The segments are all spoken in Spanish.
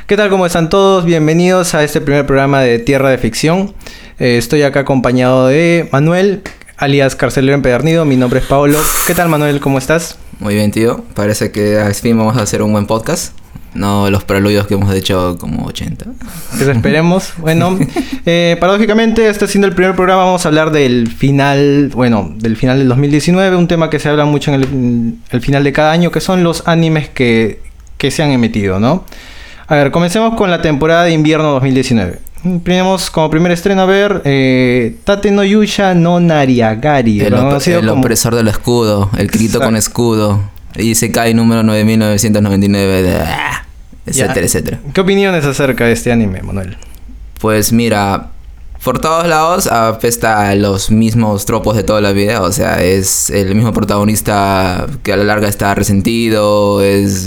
¿Qué tal? ¿Cómo están todos? Bienvenidos a este primer programa de Tierra de Ficción. Estoy acá acompañado de Manuel, alias Carcelero Empedernido. Mi nombre es Paolo. ¿Qué tal, Manuel? ¿Cómo estás? Muy bien, tío. Parece que al fin vamos a hacer un buen podcast. No los preludios que hemos hecho como 80. Eso esperemos. Bueno, paradójicamente, este siendo el primer programa, vamos a hablar del final, del final del 2019. Un tema que se habla mucho en el final de cada año, que son los animes que se han emitido, ¿no? A ver, comencemos con la temporada de invierno 2019. Tenemos como primer estreno a ver Tate no Yusha no Nariagari. El opresor del escudo, el Kirito con escudo. Isekai número 9999, etcétera, etcétera. ¿Qué opiniones acerca de este anime, Manuel? Pues mira, por todos lados apesta a los mismos tropos de toda la vida. O sea, es el mismo protagonista que a la larga está resentido,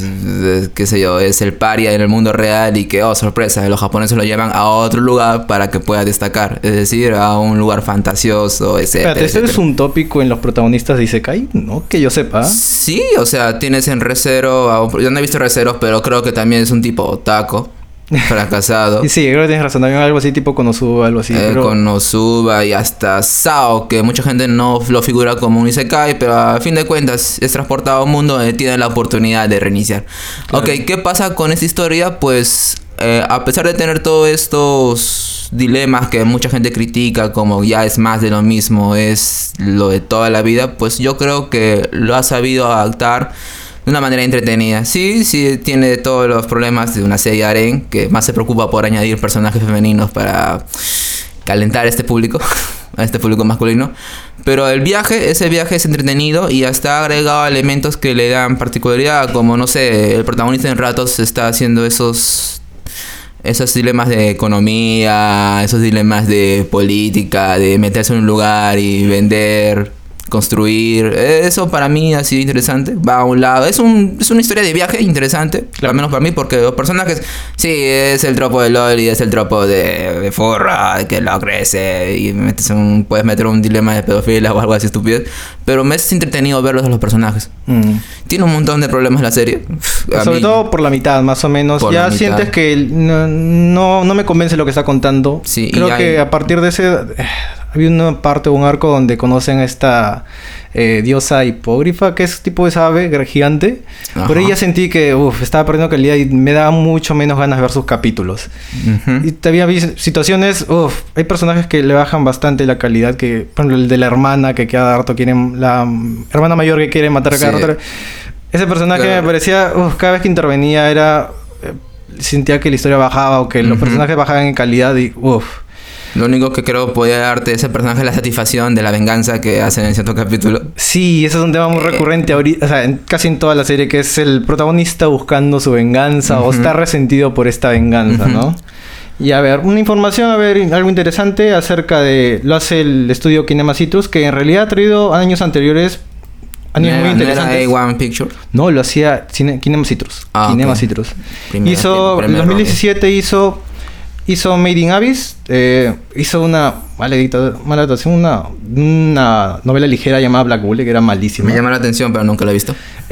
qué sé yo, es el paria en el mundo real y que, oh sorpresa, los japoneses lo llevan a otro lugar para que pueda destacar. Es decir, a un lugar fantasioso, etcétera. Espérate, ¿este es un tópico en los protagonistas de Isekai? ¿No? Que yo sepa. Sí, o sea, tienes en Re:Zero, yo no he visto Re:Zero, pero creo que también es un tipo otaku. Fracasado. Y sí, creo que tienes razón. También algo así tipo Konosuba, algo así. Konosuba y hasta Sao, que mucha gente no lo figura como un Isekai, pero a fin de cuentas es transportado a un mundo donde tiene la oportunidad de reiniciar. Claro. Ok, ¿qué pasa con esta historia? Pues a pesar de tener todos estos dilemas que mucha gente critica, como ya es más de lo mismo, es lo de toda la vida, pues yo creo que lo ha sabido adaptar de una manera entretenida. Sí, tiene todos los problemas de una serie harem, que más se preocupa por añadir personajes femeninos para calentar a este público masculino. Pero ese viaje es entretenido y hasta ha agregado elementos que le dan particularidad, como no sé, el protagonista en ratos está haciendo esos dilemas de economía, esos dilemas de política, de meterse en un lugar y vender, construir. Eso para mí ha sido interesante. Va a un lado. Es una historia de viaje interesante. Claro. Al menos para mí, porque los personajes, sí, es el tropo de LOL y es el tropo de forra, que lo crece y puedes meter un dilema de pedofilia o algo así estúpido. Pero me es entretenido verlos a los personajes. Tiene un montón de problemas la serie. Sobre todo por la mitad, más o menos. Ya sientes que no me convence lo que está contando. Sí, creo que a partir de ese... Había una parte, un arco donde conocen a esta diosa hipógrafa, que es tipo esa ave gigante. Ajá. Por ahí ya sentí que estaba perdiendo calidad y me daba mucho menos ganas de ver sus capítulos. Uh-huh. Y todavía vi situaciones, hay personajes que le bajan bastante la calidad, que por ejemplo el de la hermana que cada rato quieren, la hermana mayor que quiere matar a cada rato. Ese personaje me parecía, cada vez que intervenía sentía que la historia bajaba o que los personajes bajaban en calidad y Lo único que creo podía darte ese personaje es la satisfacción de la venganza que hacen en cierto capítulo. Sí, eso es un tema muy recurrente ahorita, o sea, casi en toda la serie, que es el protagonista buscando su venganza o está resentido por esta venganza, ¿no? Y a ver, una información, algo interesante acerca de... Lo hace el estudio Kinema Citrus, que en realidad ha traído años anteriores animes muy interesantes. ¿No era A1 Picture? No, lo hacía Kinema Citrus. Kinema Citrus. En 2017 hizo Made in Abyss, hizo una mala adaptación, una novela ligera llamada Black Bull, que era malísima. Me llama la atención, pero nunca la he visto.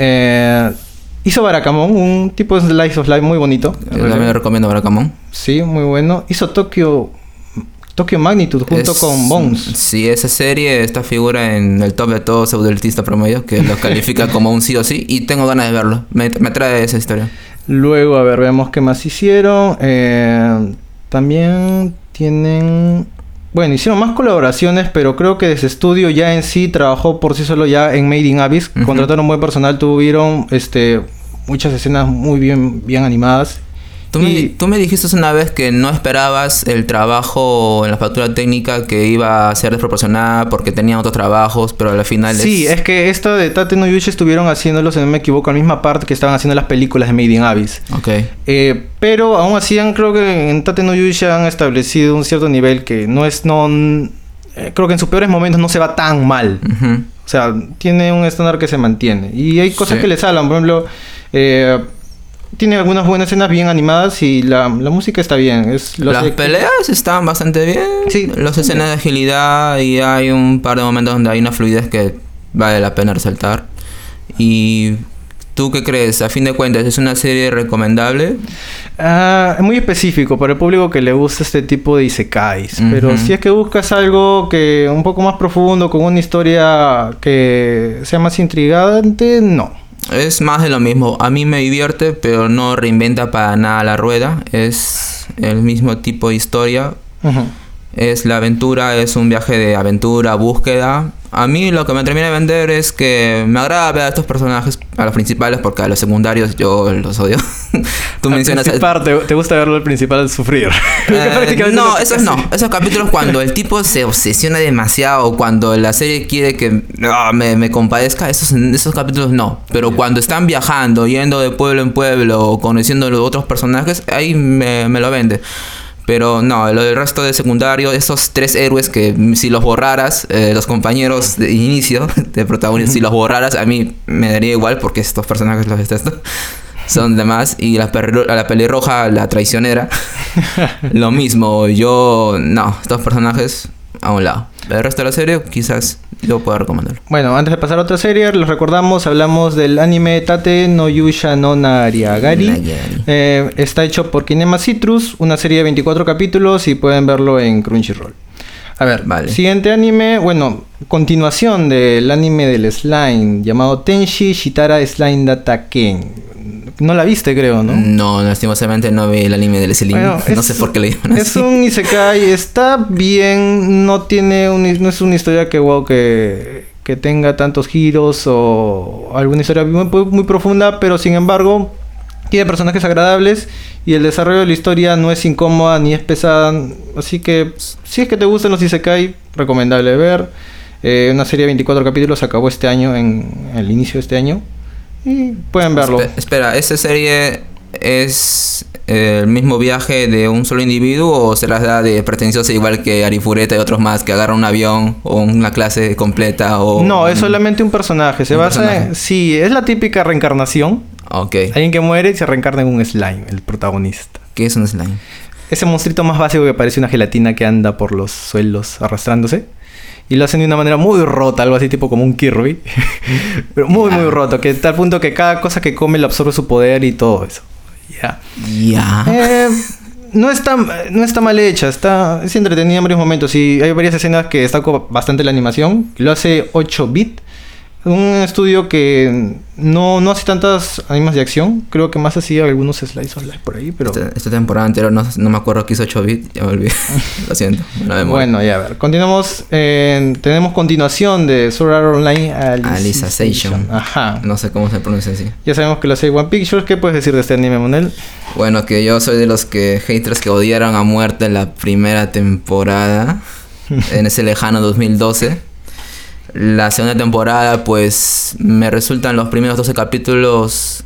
Hizo Barakamon, un tipo de slice of life muy bonito. También recomiendo Barakamon. Sí, muy bueno. Hizo Tokyo Magnitude junto con Bones. Sí, esa serie, esta figura en el top de todos pseudoelitista promedio, que lo califica como un sí o sí, y tengo ganas de verlo. Me trae esa historia. Luego, veamos qué más hicieron. También tienen... hicieron más colaboraciones, pero creo que ese estudio ya en sí trabajó por sí solo ya en Made in Abyss. Contrataron buen personal, tuvieron muchas escenas muy bien animadas. Tú me dijiste una vez que no esperabas el trabajo en la factura técnica, que iba a ser desproporcionada porque tenían otros trabajos, pero al final... Sí, es que esto de Tate no Yusha estuvieron haciéndolo, si no me equivoco, a la misma parte que estaban haciendo las películas de Made in Abyss. Ok. Pero aún así creo que en Tate no Yusha han establecido un cierto nivel que creo que en sus peores momentos no se va tan mal. Uh-huh. O sea, tiene un estándar que se mantiene. Y hay cosas que le salvan, por ejemplo... tiene algunas buenas escenas bien animadas y la música está bien. Las peleas están bastante bien. Sí. Las escenas de agilidad, y hay un par de momentos donde hay una fluidez que vale la pena resaltar. Y ¿Tú qué crees? A fin de cuentas, ¿es una serie recomendable? Es muy específico para el público que le gusta este tipo de isekais. Pero si es que buscas algo que un poco más profundo, con una historia que sea más intrigante, no. Es más de lo mismo. A mí me divierte, pero no reinventa para nada la rueda. Es el mismo tipo de historia. Es la aventura, es un viaje de aventura, búsqueda. A mí lo que me termina de vender es que me agrada ver a estos personajes, a los principales, porque a los secundarios yo los odio. Tú mencionas... ¿Te gusta verlo al principal sufrir? No, esos no. Esos capítulos cuando el tipo se obsesiona demasiado, o cuando la serie quiere que me compadezca, esos capítulos no. Pero cuando están viajando, yendo de pueblo en pueblo, conociendo a los otros personajes, ahí me lo vende. Pero no, lo del resto de secundario, esos 3 héroes que si los borraras, los compañeros de inicio de protagonistas, si los borraras, a mí me daría igual porque estos personajes los detesto. Son demás. Y la pelirroja, la traicionera, lo mismo. Estos personajes a un lado. El resto de la serie, quizás yo pueda recomendarlo. Bueno, antes de pasar a otra serie, les recordamos, hablamos del anime Tate no Yusha no Nariagari. Está hecho por Kinema Citrus, una serie de 24 capítulos y pueden verlo en Crunchyroll. A ver, siguiente anime, continuación del anime del slime, llamado Tenshi Shitara Slime Data Ken. No la viste, creo, ¿no? No, lastimosamente no vi el anime del slime. No sé por qué le llaman así. Es un isekai, está bien, no es una historia que tenga tantos giros o alguna historia muy profunda, pero sin embargo tiene personajes agradables y el desarrollo de la historia no es incómoda ni es pesada, así que si es que te gustan los isekai, recomendable ver. Una serie de 24 capítulos acabó este año, en el inicio de este año, y pueden verlo. Espera, ¿esta serie es el mismo viaje de un solo individuo o se las da de pretenciosa igual que Arifureta y otros más que agarran un avión o una clase completa? No, es solamente un personaje. Sí, es la típica reencarnación. Okay. Alguien que muere y se reencarna en un slime, el protagonista. ¿Qué es un slime? Ese monstruito más básico que parece una gelatina que anda por los suelos arrastrándose. Y lo hacen de una manera muy rota, algo así tipo como un Kirby. Pero muy roto, que tal punto que cada cosa que come le absorbe su poder y todo eso. No está mal hecha, es entretenida en varios momentos. Y hay varias escenas que destaco bastante la animación. Lo hace 8-bit. Un estudio que no hace tantas animas de acción. Creo que más hacía algunos slice of life por ahí, pero... Esta temporada entera no me acuerdo que hizo 8-bit. Ya me olvidé. Lo siento. Bueno, ya a ver. Continuamos. Tenemos continuación de Sword Art Online Alicization. Ajá. No sé cómo se pronuncia así. Ya sabemos que lo hace One Pictures. ¿Qué puedes decir de este anime, Monel? Bueno, que yo soy de los haters que odiaron a muerte la primera temporada. En ese lejano 2012. La segunda temporada, pues, me resultan los primeros 12 capítulos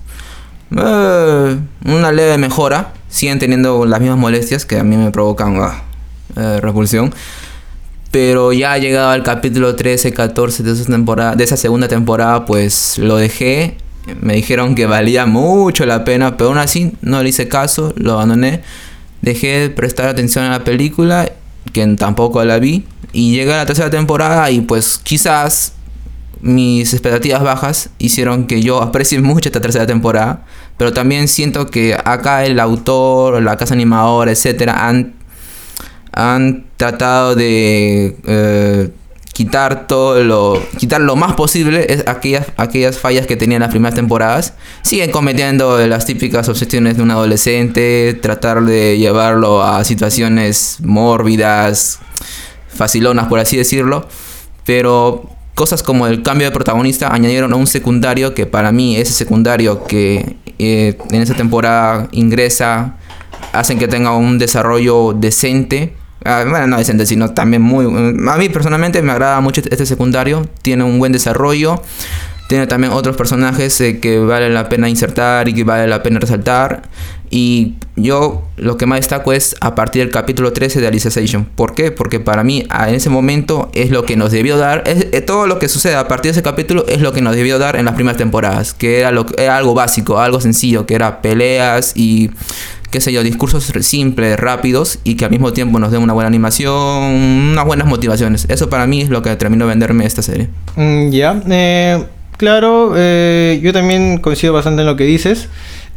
una leve mejora. Siguen teniendo las mismas molestias que a mí me provocan repulsión. Pero ya ha llegado al capítulo 13, 14 de esa segunda temporada, pues lo dejé. Me dijeron que valía mucho la pena, pero aún así no le hice caso, lo abandoné. Dejé de prestar atención a la película, que tampoco la vi. Y llegué a la tercera temporada y pues quizás mis expectativas bajas hicieron que yo aprecie mucho esta tercera temporada. Pero también siento que acá el autor, la casa animadora, etcétera, han tratado de quitar lo más posible aquellas fallas que tenían las primeras temporadas. Siguen cometiendo las típicas obsesiones de un adolescente, tratar de llevarlo a situaciones mórbidas, facilonas, por así decirlo, pero cosas como el cambio de protagonista añadieron a un secundario que para mí, ese secundario que en esa temporada ingresa, hacen que tenga un desarrollo decente. Bueno, no decente, sino también a mí personalmente me agrada mucho este secundario, tiene un buen desarrollo. Tiene también otros personajes que vale la pena insertar y que vale la pena resaltar. Y yo lo que más destaco es a partir del capítulo 13 de Alicization. ¿Por qué? Porque para mí en ese momento es lo que nos debió dar. Todo lo que sucede a partir de ese capítulo es lo que nos debió dar en las primeras temporadas. Que era algo básico, algo sencillo. Que era peleas y qué sé yo, discursos simples, rápidos. Y que al mismo tiempo nos den una buena animación, unas buenas motivaciones. Eso para mí es lo que terminó de venderme esta serie. Claro, yo también coincido bastante en lo que dices.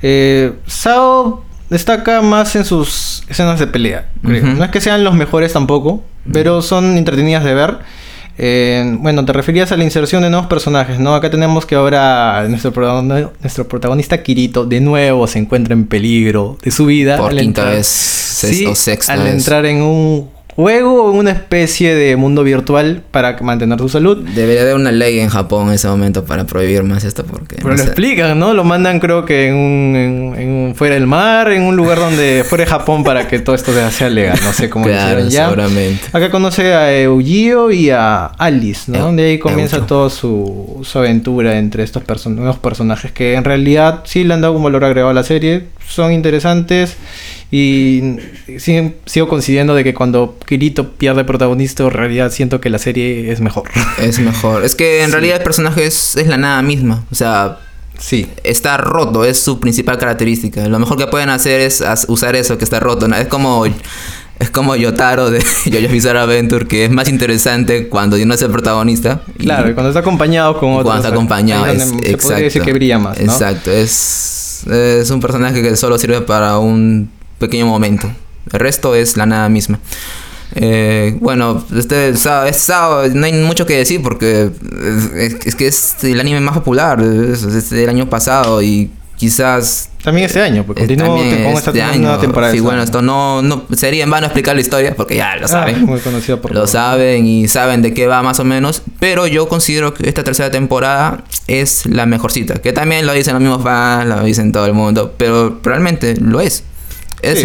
Sao destaca más en sus escenas de pelea, creo. No es que sean los mejores tampoco, pero son entretenidas de ver. Bueno, te referías a la inserción de nuevos personajes, ¿no? Acá tenemos que ahora nuestro protagonista Kirito de nuevo se encuentra en peligro de su vida. Por quinta vez o sexta al vez. entrar en un juego o una especie de mundo virtual para mantener su salud. Debería haber una ley en Japón en ese momento para prohibir más esto porque... Pero lo explican, ¿no? Lo mandan creo que en fuera del mar, en un lugar donde fuera de Japón para que todo esto sea legal. No sé cómo lo hicieron ya. Seguramente. Acá conoce a Eugeo y a Alice, ¿no? De ahí comienza toda su aventura entre estos nuevos personajes que en realidad sí le han dado un valor agregado a la serie. Son interesantes. Y sigo coincidiendo de que cuando Kirito pierde protagonista, en realidad siento que la serie es mejor. Es mejor. Es que en realidad el personaje es la nada misma. O sea, sí, está roto, es su principal característica. Lo mejor que pueden hacer es usar eso que está roto, ¿no? Es como Yotaro de JoJo's Bizarre Adventure, que es más interesante cuando no es el protagonista. Claro, y cuando está acompañado con otros. Cuando está acompañado, se podría decir que brilla más, ¿no? Exacto, es un personaje que solo sirve para un pequeño momento. El resto es la nada misma. Bueno, Sao, no hay mucho que decir porque es que es el anime más popular. Es del año pasado y quizás... También este año, porque continúa con esta nueva temporada. Sí, bueno, esto no sería en vano explicar la historia porque ya lo saben. Muy conocido por lo saben y saben de qué va más o menos. Pero yo considero que esta tercera temporada es la mejorcita. Que también lo dicen los mismos fans, lo dicen todo el mundo. Pero realmente lo es. Es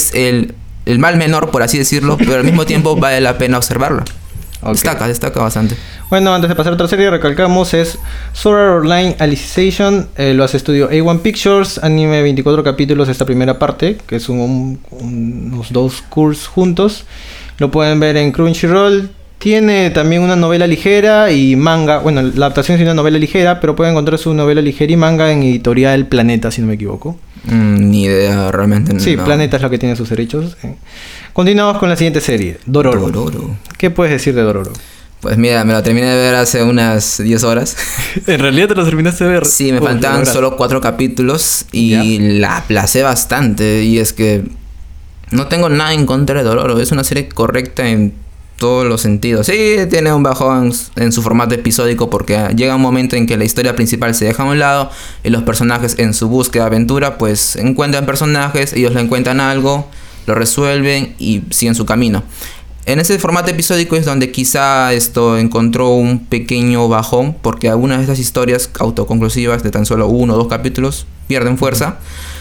el mal menor, por así decirlo, pero al mismo tiempo vale la pena observarlo. Okay. Destaca bastante. Bueno, antes de pasar a otra serie, recalcamos, es Sword Art Online Alicization, lo hace estudio A1 Pictures, anime 24 capítulos esta primera parte, que es unos 2 cursos juntos. Lo pueden ver en Crunchyroll. Tiene también una novela ligera y manga. Bueno, la adaptación es una novela ligera, pero pueden encontrar su novela ligera y manga en Editorial Planeta, si no me equivoco. Ni idea, realmente. Sí, no. Planeta es lo que tiene sus derechos. Continuamos con la siguiente serie, Dororo. ¿Qué puedes decir de Dororo? Pues mira, me lo terminé de ver hace unas 10 horas. ¿En realidad te lo terminaste de ver? Sí, me faltaban solo 4 capítulos y la aplacé bastante. Y es que no tengo nada en contra de Dororo. Es una serie correcta en todos los sentidos. Sí, tiene un bajón en su formato episódico porque llega un momento en que la historia principal se deja a un lado y los personajes en su búsqueda de aventura pues encuentran personajes, ellos le encuentran algo, lo resuelven y siguen su camino. En ese formato episódico es donde quizá esto encontró un pequeño bajón porque algunas de estas historias autoconclusivas de tan solo 1 o 2 capítulos pierden fuerza,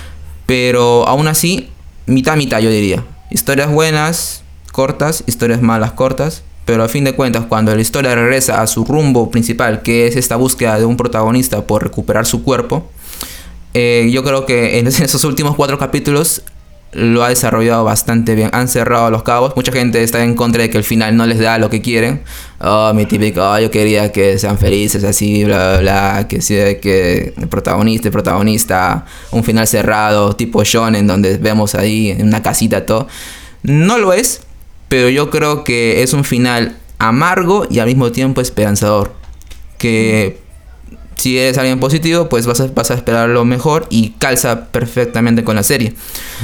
pero aún así mitad yo diría. Historias buenas cortas, historias malas cortas, pero a fin de cuentas cuando la historia regresa a su rumbo principal, que es esta búsqueda de un protagonista por recuperar su cuerpo, yo creo que en esos últimos 4 capítulos lo ha desarrollado bastante bien. Han cerrado los cabos. Mucha gente está en contra de que el final no les da lo que quieren. Mi típico, yo quería que sean felices, así, bla, bla, bla. Que el protagonista, un final cerrado, tipo shonen, donde vemos ahí en una casita todo. No lo es, pero yo creo que es un final amargo y al mismo tiempo esperanzador. Que si eres alguien positivo, pues vas a esperar lo mejor y calza perfectamente con la serie.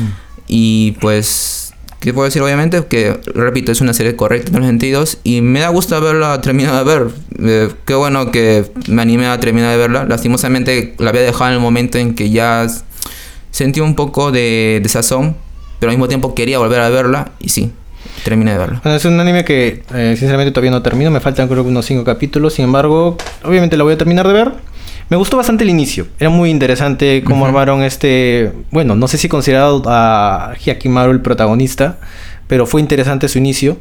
Y pues, ¿qué puedo decir? Obviamente que, repito, es una serie correcta en todos los sentidos y me da gusto haberla terminado de ver. Qué bueno que me animé a terminar de verla. Lastimosamente la había dejado en el momento en que ya sentí un poco de desazón, pero al mismo tiempo quería volver a verla y sí, terminé de verla. Bueno, es un anime que sinceramente todavía no termino. Me faltan creo que unos 5 capítulos. Sin embargo, obviamente la voy a terminar de ver. Me gustó bastante el inicio. Era muy interesante cómo armaron bueno, no sé si considerado a Hyakkimaru el protagonista, pero fue interesante su inicio.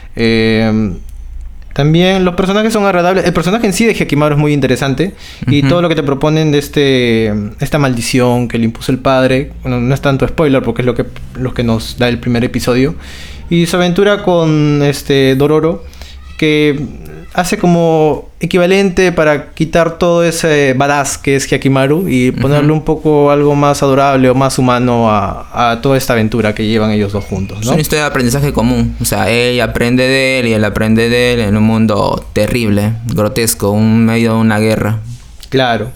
También los personajes son agradables. El personaje en sí de Hyakkimaru es muy interesante. Y todo lo que te proponen de esta maldición que le impuso el padre. Bueno, no es tanto spoiler porque es lo que nos da el primer episodio. Y su aventura con Dororo, que hace como equivalente para quitar todo ese badass que es Hyakkimaru y ponerle un poco algo más adorable o más humano a toda esta aventura que llevan ellos dos juntos, ¿no? Es una historia de aprendizaje común. O sea, ella aprende de él y él aprende de él en un mundo terrible, grotesco, medio de una guerra. Claro.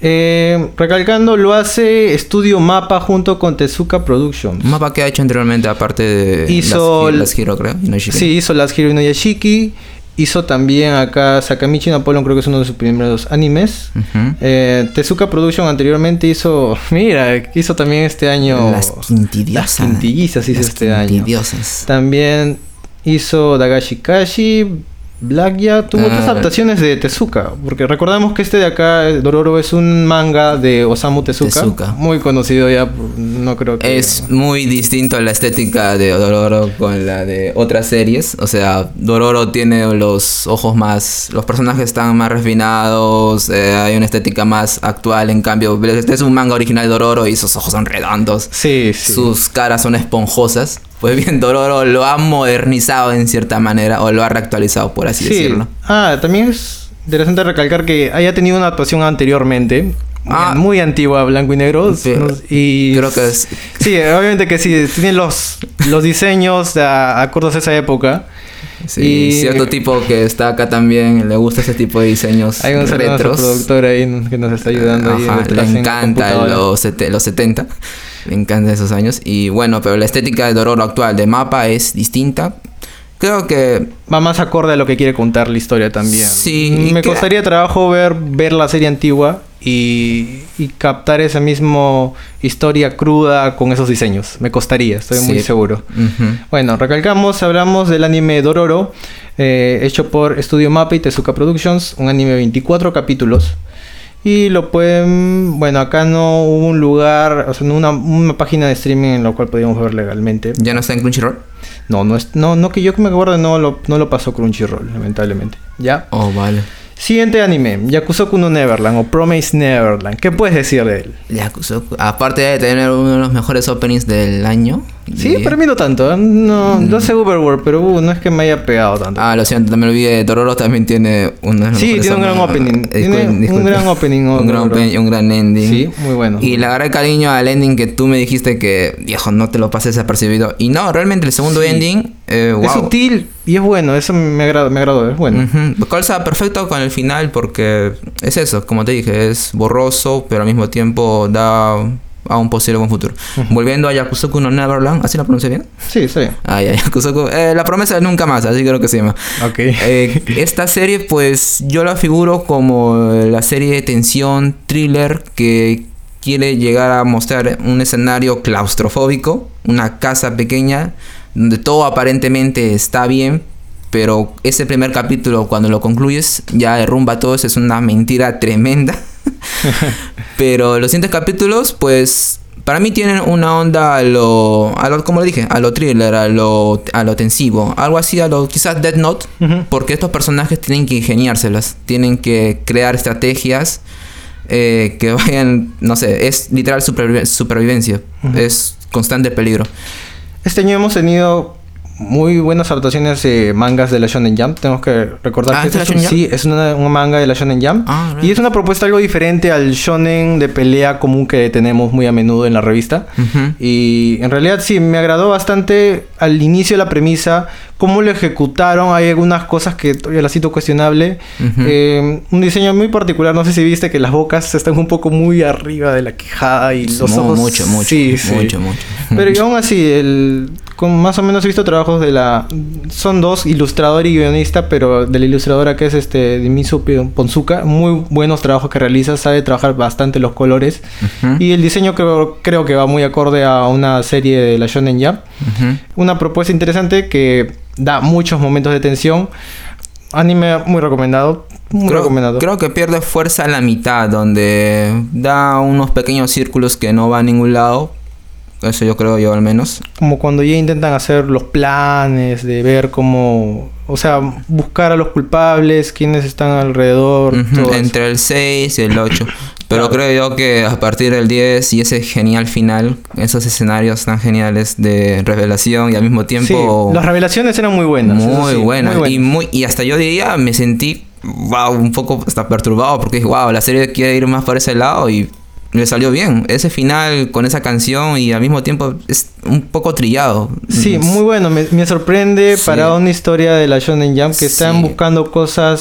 Recalcando, lo hace Estudio Mappa junto con Tezuka Productions. ¿Mappa qué ha hecho anteriormente aparte de hizo Last Hero, creo? Sí, hizo Last Hero Inuyashiki. Hizo también acá Sakamichi Napoleon, creo que es uno de sus primeros animes. Tezuka Production anteriormente hizo... Mira, hizo también este año... Las Quintidiosas. Las Quintillizas hizo este año. También hizo Dagashi Kashi, Blackjack, tuvo otras adaptaciones de Tezuka, porque recordamos que este de acá, Dororo, es un manga de Osamu Tezuka, muy conocido ya, no creo que... Es muy distinto a la estética de Dororo con la de otras series, o sea, Dororo tiene los ojos más... los personajes están más refinados, hay una estética más actual, en cambio, este es un manga original de Dororo y sus ojos son redondos, sus caras son esponjosas. Pues bien, Dororo lo ha modernizado en cierta manera, o lo ha reactualizado, por así decirlo. También es interesante recalcar que haya tenido una actuación anteriormente, muy antigua, blanco y negro. Y creo que es... Sí, obviamente que sí, tienen los diseños acordes a esa época. Sí, y cierto tipo que está acá también, le gusta ese tipo de diseños hay un retros. Productor ahí que nos está ayudando. Le encanta los 70. Me encantan esos años. Y bueno, pero la estética de Dororo actual de Mappa es distinta. Creo que... va más acorde a lo que quiere contar la historia también. Sí. Me costaría trabajo ver la serie antigua y captar esa misma historia cruda con esos diseños. Me costaría, estoy muy seguro. Bueno, hablamos del anime Dororo, hecho por Estudio Mappa y Tezuka Productions. Un anime de 24 capítulos. Y lo pueden... Bueno, acá no hubo un lugar... O sea, una página de streaming en la cual podíamos ver legalmente. ¿Ya no está en Crunchyroll? No, que yo me acuerdo, no lo pasó Crunchyroll, lamentablemente. ¿Ya? Oh, vale. Siguiente anime, Yakusoku no Neverland o Promise Neverland. ¿Qué puedes decir de él? Yakusoku, aparte de tener uno de los mejores openings del año. Sí, pero a mí no tanto. No sé Overworld, pero no es que me haya pegado tanto. Lo siento, también lo olvidé. Dororo también tiene uno de los mejores tiene un gran opening. Un gran opening. Un gran ending. Sí, muy bueno. Y le agarré cariño al ending que tú me dijiste que, viejo, no te lo pases desapercibido. Y no, realmente el segundo ending... wow. Es sutil y es bueno. Eso me agradó, es bueno. Calza perfecto con el final porque es eso, como te dije, es borroso, pero al mismo tiempo da a un posible buen futuro. Volviendo a Yakusoku no Neverland, ¿así la pronuncié bien? Sí, está bien. Yakusoku, la promesa de nunca más, así creo que se llama. Ok. Esta serie, pues, yo la figuro como la serie de tensión, thriller, que quiere llegar a mostrar un escenario claustrofóbico, una casa pequeña, donde todo aparentemente está bien, pero ese primer capítulo, cuando lo concluyes, ya derrumba todo eso, es una mentira tremenda. Pero los siguientes capítulos, pues, para mí tienen una onda como le dije, a lo thriller, a lo tensivo, algo así, a lo quizás Death Note, porque estos personajes tienen que ingeniárselas, tienen que crear estrategias que vayan, no sé, es literal supervivencia, es constante peligro. Este año hemos tenido muy buenas adaptaciones de mangas de la Shonen Jump. Tenemos que recordar que es un manga de la Shonen Jump. Y es una propuesta algo diferente al shonen de pelea común que tenemos muy a menudo en la revista. Y en realidad sí, me agradó bastante al inicio la premisa, cómo lo ejecutaron. Hay algunas cosas que todavía las siento cuestionable. Un diseño muy particular. No sé si viste que las bocas están un poco muy arriba de la quijada y los ojos... Mucho. Pero aún así, más o menos he visto trabajos son dos, ilustrador y guionista, pero de la ilustradora que es Dimisu Ponzuka, muy buenos trabajos que realiza, sabe trabajar bastante los colores. Y el diseño creo que va muy acorde a una serie de la Shonen Jump. Una propuesta interesante que da muchos momentos de tensión. Anime muy recomendado. Creo que pierde fuerza a la mitad, donde da unos pequeños círculos que no van a ningún lado. Eso yo creo, yo al menos. Como cuando ya intentan hacer los planes de ver cómo... O sea, buscar a los culpables, quiénes están alrededor. Entre el 6 y el 8. Pero creo yo que a partir del 10 y ese genial final, esos escenarios tan geniales de revelación y al mismo tiempo... Sí, las revelaciones eran muy buenas. Muy buenas. Y hasta yo diría, me sentí un poco hasta perturbado porque dije, la serie quiere ir más por ese lado y... le salió bien. Ese final con esa canción y al mismo tiempo es un poco trillado. Sí, muy bueno. Me sorprende para una historia de la Shonen Jump que están buscando cosas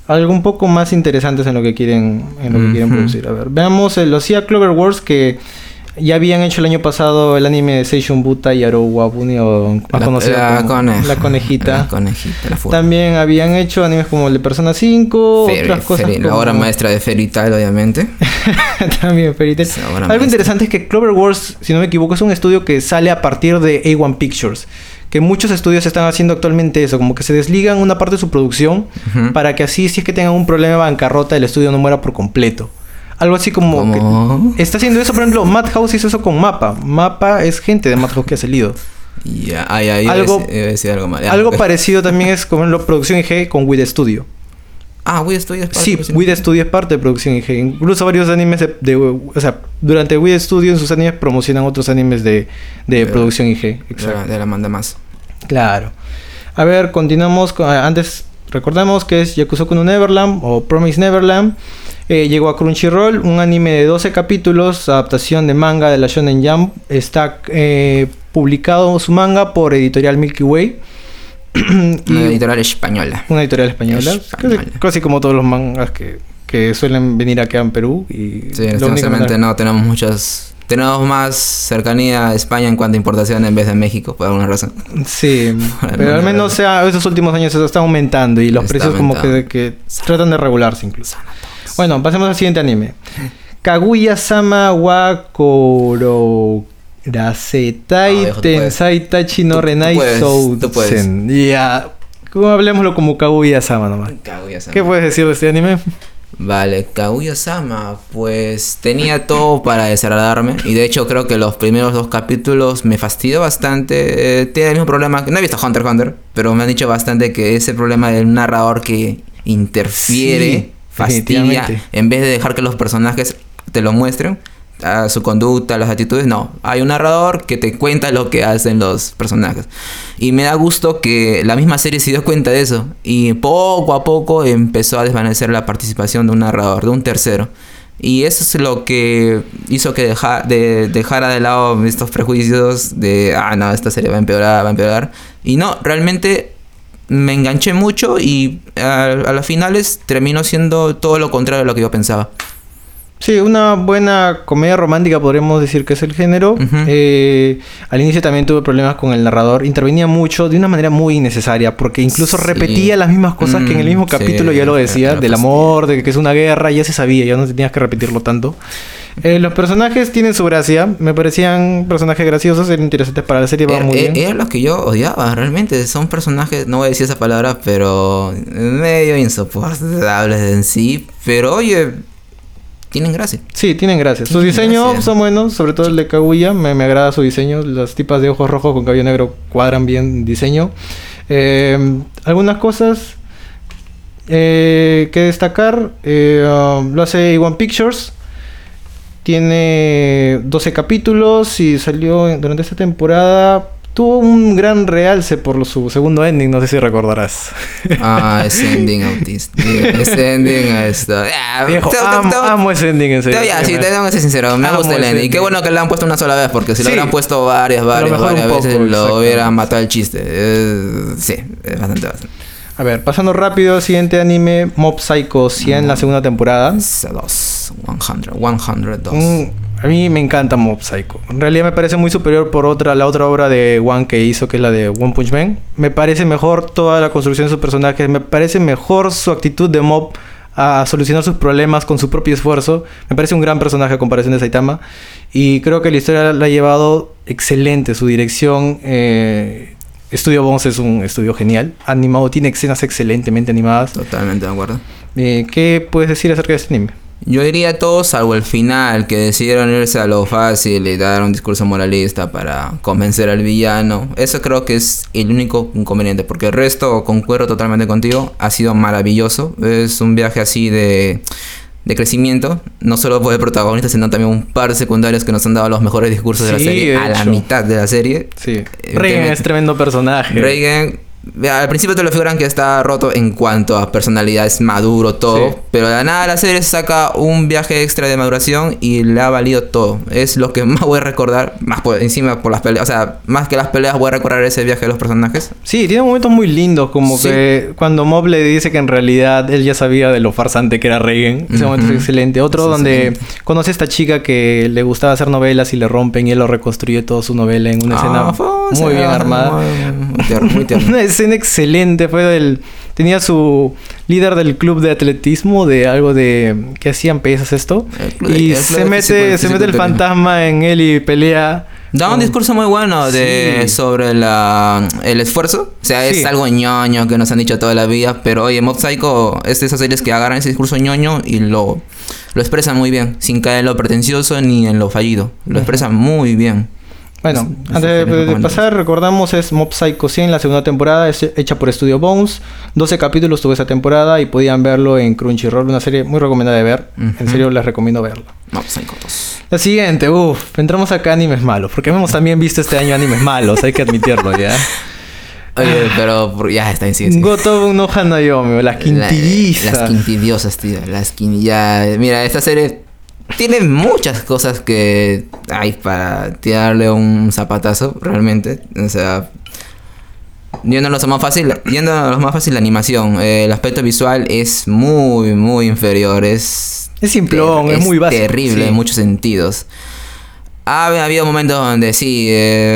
algo un poco más interesantes en lo que quieren producir. A ver, veamos, lo hacía Cloverworks, que ya habían hecho el año pasado el anime de Seishun Buta y Arou Wabuni, o más conocido como La Conejita. La Conejita, la furra. También habían hecho animes como el de Persona 5, otras cosas como... La obra maestra de Fairy Tail, obviamente. También Fairy Tail. Algo interesante es que Cloverworks, si no me equivoco, es un estudio que sale a partir de A1 Pictures. Que muchos estudios están haciendo actualmente eso, como que se desligan una parte de su producción para que así, si es que tengan un problema de bancarrota, el estudio no muera por completo. Algo así como... Que está haciendo eso, por ejemplo, Madhouse hizo eso con Mappa. Mappa es gente de Madhouse que ha salido. Ya, algo parecido también es como la producción IG con Wid Studio. Wid Studio es parte de Wid Studio es parte de producción IG. Incluso varios animes o sea, durante Wid Studio en sus animes promocionan otros animes de producción IG. Exacto. De la manda más. Claro. A ver, continuamos con... Antes, recordamos que es Yakusoku no Neverland o Promise Neverland. Llegó a Crunchyroll, un anime de 12 capítulos, adaptación de manga de la Shonen Jump. Está publicado su manga por Editorial Milky Way. Una editorial española. Una editorial española. Casi como todos los mangas que suelen venir acá en Perú. Y sí, lastimosamente no tenemos muchos... Tenemos más cercanía a España en cuanto a importación en vez de México, por alguna razón. Sí, pero al menos estos últimos años eso está aumentando y los precios como que tratan de regularse incluso. Bueno, pasemos al siguiente anime. Kaguya-sama wa Kororasetai Tensai Tachi no Renai Sousen. Ya, hablemoslo como Kaguya-sama nomás. Kaguya-sama. ¿Qué puedes decir de este anime? Vale, Kaguya-sama, pues tenía todo para desagradarme. Y de hecho creo que los primeros 2 capítulos me fastidió bastante. Tiene el mismo problema, no he visto Hunter x Hunter, pero me han dicho bastante que ese problema del narrador que interfiere, fastidia, en vez de dejar que los personajes te lo muestren, a su conducta, las actitudes, no. Hay un narrador que te cuenta lo que hacen los personajes. Y me da gusto que la misma serie se dio cuenta de eso. Y poco a poco empezó a desvanecer la participación de un narrador, de un tercero. Y eso es lo que hizo que dejara de lado estos prejuicios de, no, esta serie va a empeorar. Y no, realmente me enganché mucho y a las finales terminó siendo todo lo contrario de lo que yo pensaba. Sí, una buena comedia romántica podríamos decir que es el género. Al inicio también tuve problemas con el narrador. Intervenía mucho de una manera muy innecesaria porque incluso repetía las mismas cosas que en el mismo capítulo ya lo decía. Del amor, de que es una guerra, ya se sabía, ya no tenías que repetirlo tanto. Los personajes tienen su gracia. Me parecían personajes graciosos, eran interesantes para la serie, va muy bien. Eran los que yo odiaba, realmente. Son personajes, no voy a decir esa palabra, pero medio insoportables en sí. Pero oye... tienen gracia. Sí, tienen gracia. Sus diseños son buenos, sobre todo el de Kaguya. Me agrada su diseño. Las tipas de ojos rojos con cabello negro cuadran bien diseño. Algunas cosas que destacar. Lo hace A1 Pictures. Tiene 12 capítulos y salió durante esta temporada. Tuvo un gran realce por su segundo ending, no sé si recordarás. Ese ending autista. Ese ending esto. Viejo, amo ese ending en serio. Sí, tengo que ser sincero, me gusta el ending. Y qué bueno que lo han puesto una sola vez, porque si lo hubieran puesto varias veces, lo hubieran matado el chiste. Sí, es bastante. A ver, pasando rápido, siguiente anime, Mob Psycho 100, la segunda temporada. 102. A mí me encanta Mob Psycho. En realidad me parece muy superior por la otra obra de One que hizo, que es la de One Punch Man. Me parece mejor toda la construcción de sus personajes. Me parece mejor su actitud de Mob a solucionar sus problemas con su propio esfuerzo. Me parece un gran personaje a comparación de Saitama. Y creo que la historia la ha llevado excelente. Su dirección... Studio Bones es un estudio genial. Animado, tiene escenas excelentemente animadas. Totalmente de acuerdo. ¿Qué puedes decir acerca de este anime? Yo diría todo salvo el final, que decidieron irse a lo fácil y dar un discurso moralista para convencer al villano. Eso creo que es el único inconveniente, porque el resto, concuerdo totalmente contigo, ha sido maravilloso. Es un viaje así de crecimiento, no solo por el protagonista, sino también un par de secundarios que nos han dado los mejores discursos de la serie a la mitad de la serie. Sí. Reigen es tremendo personaje. Reigen, Al principio te lo figuran que está roto en cuanto a personalidad, es maduro todo, sí. Pero de la nada la serie saca un viaje extra de maduración y le ha valido todo. Es lo que más voy a recordar, más encima por las peleas, o sea, más que las peleas voy a recordar ese viaje de los personajes. Sí, tiene momentos muy lindos, como sí. Que cuando Mob le dice que en realidad él ya sabía de lo farsante que era Reigen. Ese momento es excelente. Otro es donde excelente. Conoce a esta chica que le gustaba hacer novelas y le rompen y él lo reconstruye toda su novela en una escena muy bien armada. Muy tierno. Una escena excelente. Tenía su líder del club de atletismo, de algo de... ¿Qué hacían pesas esto? Se mete el fantasma en él y pelea. Da un discurso muy bueno sobre el esfuerzo. O sea, es algo ñoño que nos han dicho toda la vida. Pero oye, Mob Psycho es de esas series que agarran ese discurso ñoño y lo expresan muy bien. Sin caer en lo pretencioso ni en lo fallido. Lo expresan muy bien. Bueno, antes de pasar, recordamos, es Mob Psycho 100, la segunda temporada, es hecha por Studio Bones. 12 capítulos tuvo esa temporada y podían verlo en Crunchyroll, una serie muy recomendada de ver. En serio, les recomiendo verlo. Mob Psycho 2. La siguiente, entramos acá a animes malos, porque hemos también visto este año animes malos, hay que admitirlo, ¿ya? Oye, pero ya está en sí. Gotobu no Hanayomi, las quintillizas. Las quintidiosas, tío. Mira, esta serie... Tiene muchas cosas que hay para tirarle un zapatazo, realmente. O sea, yendo a lo más fácil, la animación. El aspecto visual es muy, muy inferior. Es simplón, es muy básico. Terrible en muchos sentidos. Ha habido momentos donde sí,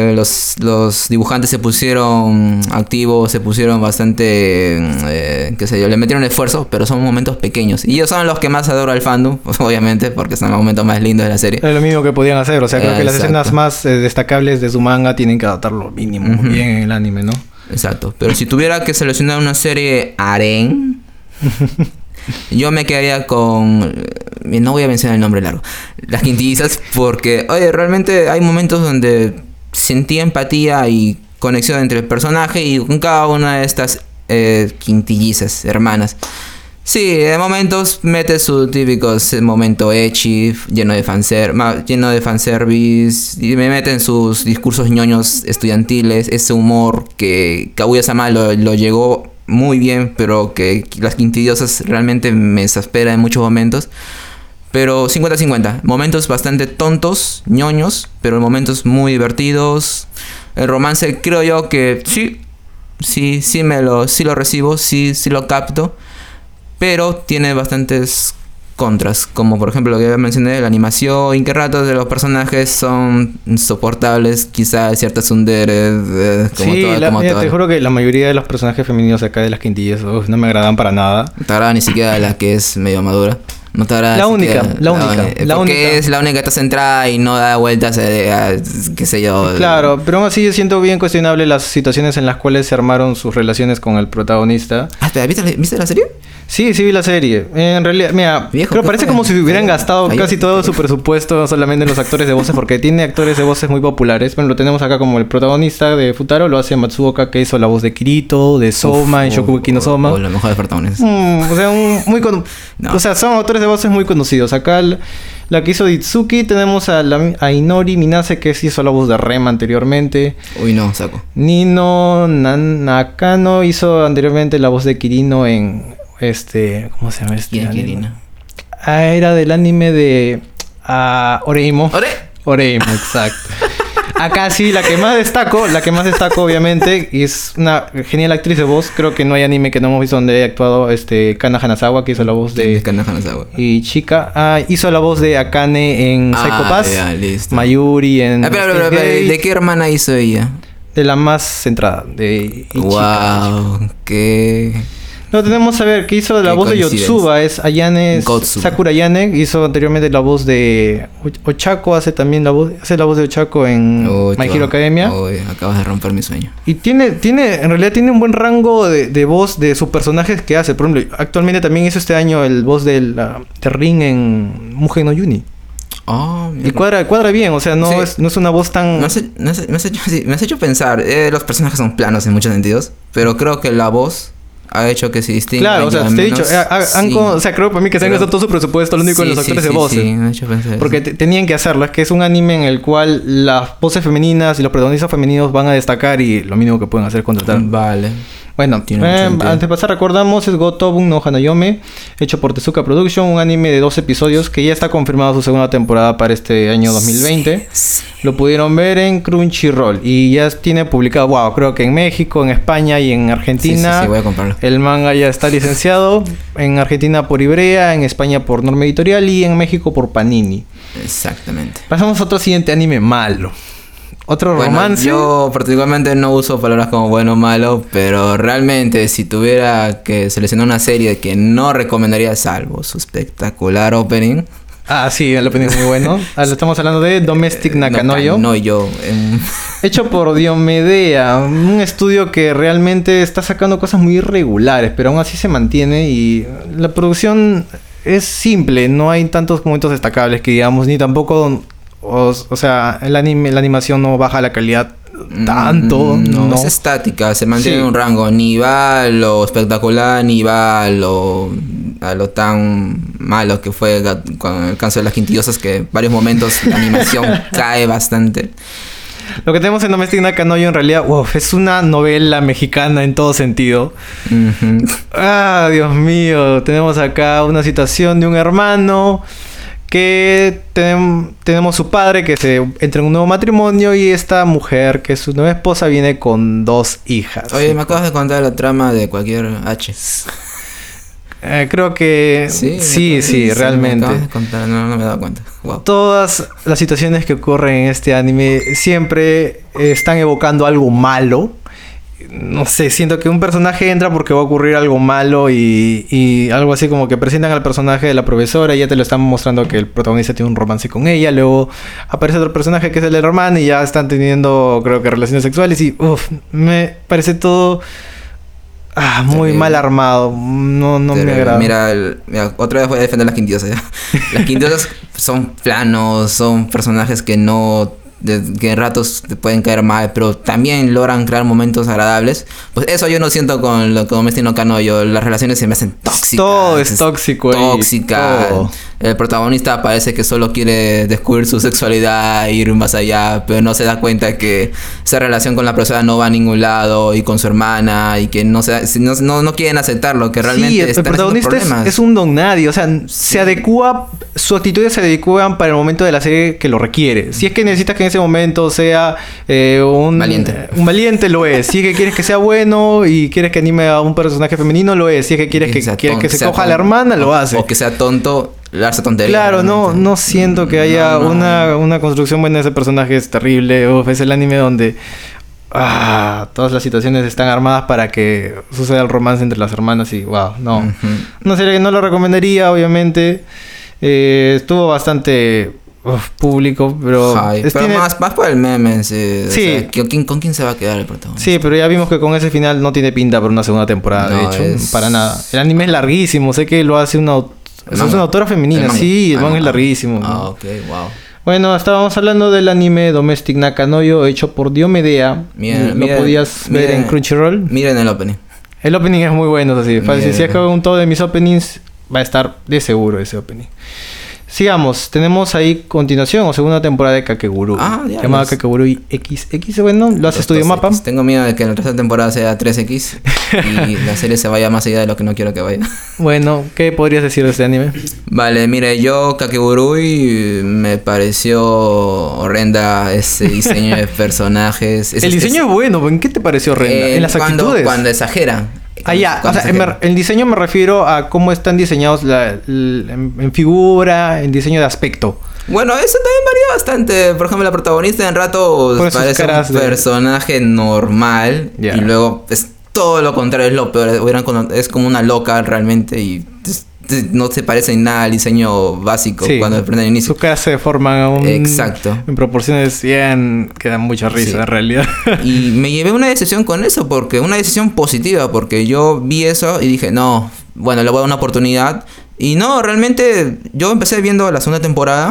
los dibujantes se pusieron activos, se pusieron bastante, qué sé yo, le metieron esfuerzo, pero son momentos pequeños. Y ellos son los que más adoro al fandom, obviamente, porque son los momentos más lindos de la serie. Es lo mismo que podían hacer, o sea, creo que las escenas más destacables de su manga tienen que adaptarlo mínimo, bien en el anime, ¿no? Exacto, pero si tuviera que seleccionar una serie harén... Yo me quedaría con... No voy a mencionar el nombre largo. Las quintillizas, porque... Oye, realmente hay momentos donde sentí empatía y conexión entre el personaje y con cada una de estas quintillizas, hermanas. Sí, de momentos mete su típico momento ecchi, lleno de fanservice, y me meten sus discursos ñoños estudiantiles, ese humor que Kaguya-sama lo llegó muy bien, pero que las quintidiosas realmente me exaspera en muchos momentos. Pero 50-50, momentos bastante tontos, ñoños, pero momentos muy divertidos. El romance creo yo que sí lo recibo, sí lo capto, pero tiene bastantes contras, como por ejemplo lo que ya mencioné, la animación y que ratos de los personajes son insoportables, quizás ciertas tsundere, te juro que la mayoría de los personajes femeninos acá de las quintillas no me agradan para nada. No te agrada ni siquiera la que es medio madura. No te agrada la única. Porque es la única que está centrada y no da vueltas qué sé yo. Claro, pero aún así yo siento bien cuestionable las situaciones en las cuales se armaron sus relaciones con el protagonista. ¿Viste la serie? Sí, vi la serie. En realidad, mira, pero parece como si hubieran gastado casi todo su presupuesto solamente en los actores de voces, porque tiene actores de voces muy populares. Bueno, lo tenemos acá como el protagonista de Futaro, lo hace Matsuoka, que hizo la voz de Kirito, de Soma, en Shokugeki no Soma. Los mejores protagonistas. O sea, son actores de voces muy conocidos. Acá la que hizo Ditsuki, tenemos a Inori Minase, que hizo la voz de Rem anteriormente. Uy, no, saco. Nino Nakano hizo anteriormente la voz de Kirino en... ¿cómo se llama este anime? Era del anime de Oreimo. Oreimo, exacto. Acá sí, la que más destaco obviamente, y es una genial actriz de voz. Creo que no hay anime que no hemos visto donde haya actuado Kana Hanazawa, que hizo la voz de Kana Hanazawa. Y Chika hizo la voz de Akane en Psycho Pass. Mayuri en pero, ¿de qué hermana hizo ella? De la más centrada, de Ichika. Wow, qué... No, tenemos a ver, ¿qué hizo la voz de Yotsuba? Es Ayane Sakura Ayane. Hizo anteriormente la voz de Ochako, hace la voz de Ochako en My Hero Academia. Acabas de romper mi sueño. Y en realidad tiene un buen rango de voz de sus personajes que hace. Por ejemplo, actualmente también hizo este año el voz de Rin en Mugen no Yuni. Y cuadra bien, o sea, no es una voz tan... Me has hecho pensar, los personajes son planos en muchos sentidos, pero creo que la voz ha hecho que se distinga. Claro, o sea, te he dicho, o sea, creo para mí que se han gastado todo su presupuesto, lo único en los actores de voces. Sí, me ha hecho pensar eso. Porque tenían que hacerlo. Es que es un anime en el cual las voces femeninas y los protagonistas femeninos van a destacar y lo mínimo que pueden hacer es contratar. Vale. Bueno, antes de pasar, recordamos, es Gotobun no Hanayome, hecho por Tezuka Production, un anime de 2 episodios que ya está confirmado su segunda temporada para este año 2020. Lo pudieron ver en Crunchyroll y ya tiene publicado, creo que en México, en España y en Argentina. Sí, voy a comprarlo. El manga ya está licenciado, en Argentina por Ibrea, en España por Norma Editorial y en México por Panini. Exactamente. Pasamos a otro siguiente anime malo. Otro romance. Yo particularmente no uso palabras como bueno o malo, pero realmente si tuviera que seleccionar una serie que no recomendaría salvo su espectacular opening. Ah, sí, el opening es muy bueno. Estamos hablando de Domestic Nakanoyo. Hecho por Diomedea, un estudio que realmente está sacando cosas muy irregulares, pero aún así se mantiene y la producción es simple, no hay tantos momentos destacables que digamos, ni tampoco... O sea, la animación no baja la calidad tanto. No, es estática, se mantiene en un rango. Ni va a lo espectacular, ni va a lo tan malo que fue con el caso de las quintillosas, que en varios momentos la animación cae bastante. Lo que tenemos en Domestic Nakanoyo en realidad, es una novela mexicana en todo sentido. Dios mío, tenemos acá una situación de un hermano que tenemos su padre que se entra en un nuevo matrimonio y esta mujer que es su nueva esposa viene con 2 hijas. Oye, me acabas de contar la trama de cualquier H. Creo que sí, realmente. Me acabas de contar, no me he dado cuenta. Wow. Todas las situaciones que ocurren en este anime siempre están evocando algo malo. No sé, siento que un personaje entra porque va a ocurrir algo malo y algo así como que presentan al personaje de la profesora y ya te lo están mostrando que el protagonista tiene un romance con ella. Luego aparece otro personaje que es el hermano y ya están teniendo, creo que, relaciones sexuales y me parece todo muy mal armado. No me agrada. Mira, otra vez voy a defender las quintiosas. Las quintiosas son planos, son personajes que que en ratos te pueden caer mal, pero también logran crear momentos agradables. Pues eso yo no siento con lo que Domestic Nakanoyo. Las relaciones se me hacen tóxicas. Todo es tóxico. Tóxica. El protagonista parece que solo quiere descubrir su sexualidad e ir más allá, pero no se da cuenta que esa relación con la persona no va a ningún lado, y con su hermana, y que no quieren aceptarlo, que realmente el protagonista es un don nadie. O sea, se adecua, su actitud se adecua para el momento de la serie que lo requiere. Si es que necesitas que en ese momento sea un valiente, lo es. Si es que quieres que sea bueno y quieres que anime a un personaje femenino, lo es. Si es que quieres que se coja a la hermana, lo hace. O que sea tonto, le hace tontería. Claro, no siento que haya una construcción buena de ese personaje. Es terrible. Es el anime donde todas las situaciones están armadas para que suceda el romance entre las hermanas y no. No sería que no lo recomendaría, obviamente. Estuvo bastante público, pero más por el meme. Sí. O sea, ¿con quién se va a quedar el protagonista? Sí, pero ya vimos que con ese final no tiene pinta para una segunda temporada, de hecho, para nada. El anime es larguísimo, sé que lo hace es una autora femenina, el manga es larguísimo. Ok, wow. Bueno, estábamos hablando del anime Domestic Nakanoyo, hecho por Diomedea. Lo podías ver en Crunchyroll. Miren el opening. El opening es muy bueno, así. Si acabo un todo de mis openings, va a estar de seguro ese opening. Sigamos, tenemos ahí continuación o segunda temporada de Kakegurui. Llamada Kakegurui XX. Bueno, lo hace Studio Mapa. Tengo miedo de que la tercera temporada sea 3X y la serie se vaya más allá de lo que no quiero que vaya. Bueno, ¿qué podrías decir de este anime? Vale, mire, Kakegurui me pareció horrenda ese diseño de personajes. El diseño es bueno, ¿en qué te pareció horrenda? En las actitudes. Cuando exageran. O sea, el diseño me refiero a cómo están diseñados en figura, en diseño de aspecto. Bueno, eso también varía bastante. Por ejemplo, la protagonista en ratos parece un personaje normal y luego es todo lo contrario, es lo peor. Es como una loca realmente y no se parece en nada al diseño básico cuando aprende al inicio. Sus caras se forman Exacto. En proporciones bien que dan mucha risa en realidad. Y me llevé una decisión con eso, una decisión positiva, porque yo vi eso y dije, no, bueno, le voy a dar una oportunidad. Y no, realmente yo empecé viendo la segunda temporada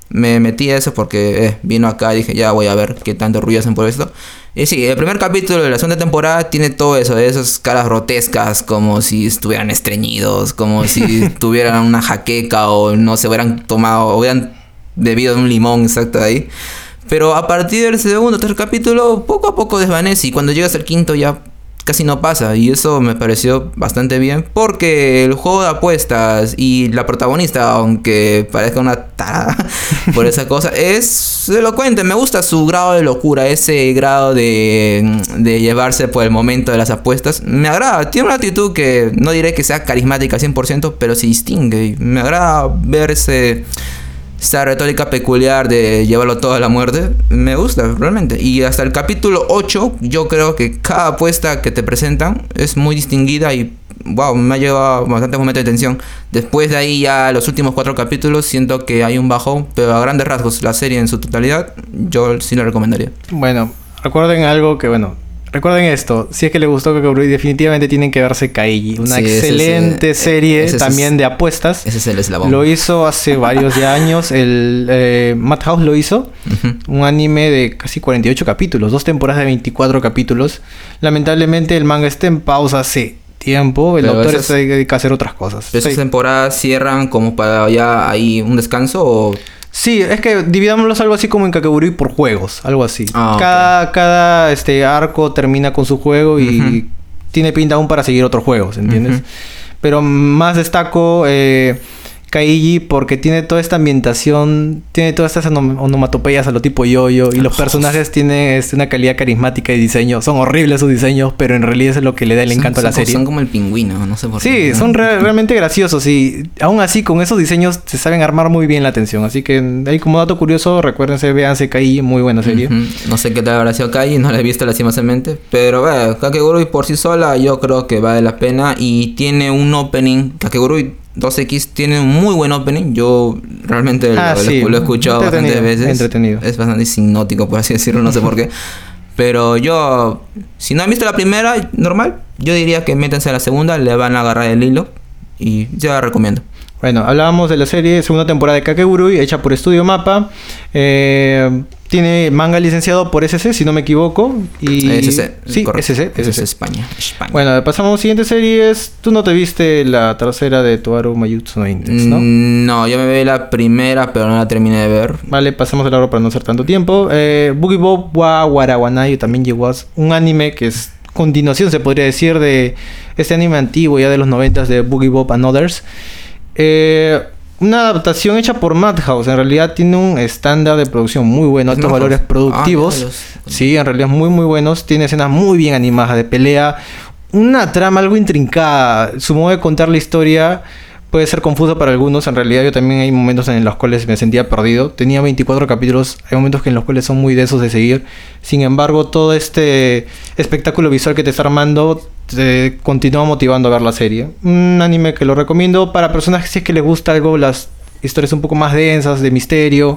me metí a eso porque vino acá y dije, ya voy a ver qué tanto ruido hacen por esto. Y sí, el primer capítulo de la segunda temporada tiene todo eso, de esas caras grotescas, como si estuvieran estreñidos, como si tuvieran una jaqueca o no se hubieran tomado, o hubieran bebido un limón exacto de ahí. Pero a partir del segundo o tercer capítulo, poco a poco desvanece y cuando llegas al quinto ya casi no pasa. Y eso me pareció bastante bien porque el juego de apuestas y la protagonista, aunque parezca una tarada por esa cosa, es elocuente. Me gusta su grado de locura, ese grado de llevarse por el momento de las apuestas. Me agrada, tiene una actitud que no diré que sea carismática 100%, pero se distingue. Me agrada ver esa retórica peculiar de llevarlo todo a la muerte. Me gusta, realmente. Y hasta el capítulo 8, yo creo que cada apuesta que te presentan es muy distinguida y wow, me ha llevado bastante momento de tensión. Después de ahí ya los últimos 4 capítulos siento que hay un bajón, pero a grandes rasgos la serie en su totalidad yo sí la recomendaría. Bueno, recuerden algo que recuerden esto, si es que les gustó Kakegurui, definitivamente tienen que verse Kaiji, una excelente serie también de apuestas. Ese es el eslabón. Lo hizo hace varios años, el Madhouse lo hizo, un anime de casi 48 capítulos, 2 temporadas de 24 capítulos. Lamentablemente el manga está en pausa hace tiempo, el autor se dedica a hacer otras cosas. ¿Esas temporadas cierran como para ya ahí un descanso o...? Sí, es que dividámoslos algo así como en Kakegurui por juegos, algo así. Okay. Cada arco termina con su juego y tiene pinta aún para seguir otros juegos, ¿entiendes? Pero más destaco Kaiji porque tiene toda esta ambientación, tiene todas estas onomatopeyas a lo tipo yo-yo y los personajes tienen una calidad carismática de diseño. Son horribles sus diseños, pero en realidad es lo que le da el encanto a la serie. Son como el pingüino, no sé por qué. Sí, son realmente graciosos y aún así con esos diseños se saben armar muy bien la atención. Así que ahí como dato curioso, recuérdense, véanse Kaiji, muy buena serie. No sé qué tal habrá sido Kaiji, no la he visto lastimosamente, pero Kakegurui por sí sola yo creo que vale la pena y tiene un opening. Kakegurui 2X tiene un muy buen opening. Yo realmente lo he escuchado bastantes veces. Entretenido. Es bastante hipnótico, por así decirlo, no sé por qué. Pero yo, si no han visto la primera, normal, yo diría que métanse a la segunda, le van a agarrar el hilo y yo la recomiendo. Bueno, hablábamos de la serie, segunda temporada de Kakegurui, hecha por Estudio Mappa. Tiene manga licenciado por SC, si no me equivoco. Y... SC, sí, correcto. SC. España. Bueno, pasamos a las siguientes series. Tú no te viste la tercera de Toaru Mayutsu no Index, ¿no? No, yo me vi la primera, pero no la terminé de ver. Vale, pasamos de largo para no hacer tanto tiempo. Boogie Bob wa Warawanai también llegó a un anime que es continuación, se podría decir, de este anime antiguo ya de los 90s de Boogie Bob and Others. Una adaptación hecha por Madhouse. En realidad tiene un estándar de producción muy bueno, altos valores productivos. Sí, en realidad muy muy buenos. Tiene escenas muy bien animadas de pelea, una trama algo intrincada. Su modo de contar la historia puede ser confuso para algunos. En realidad yo también hay momentos en los cuales me sentía perdido. Tenía 24 capítulos. Hay momentos en los cuales son muy densos de seguir. Sin embargo, todo este espectáculo visual que te está armando te continúa motivando a ver la serie. Un anime que lo recomiendo para personas que si es que les gusta algo, las historias un poco más densas, de misterio.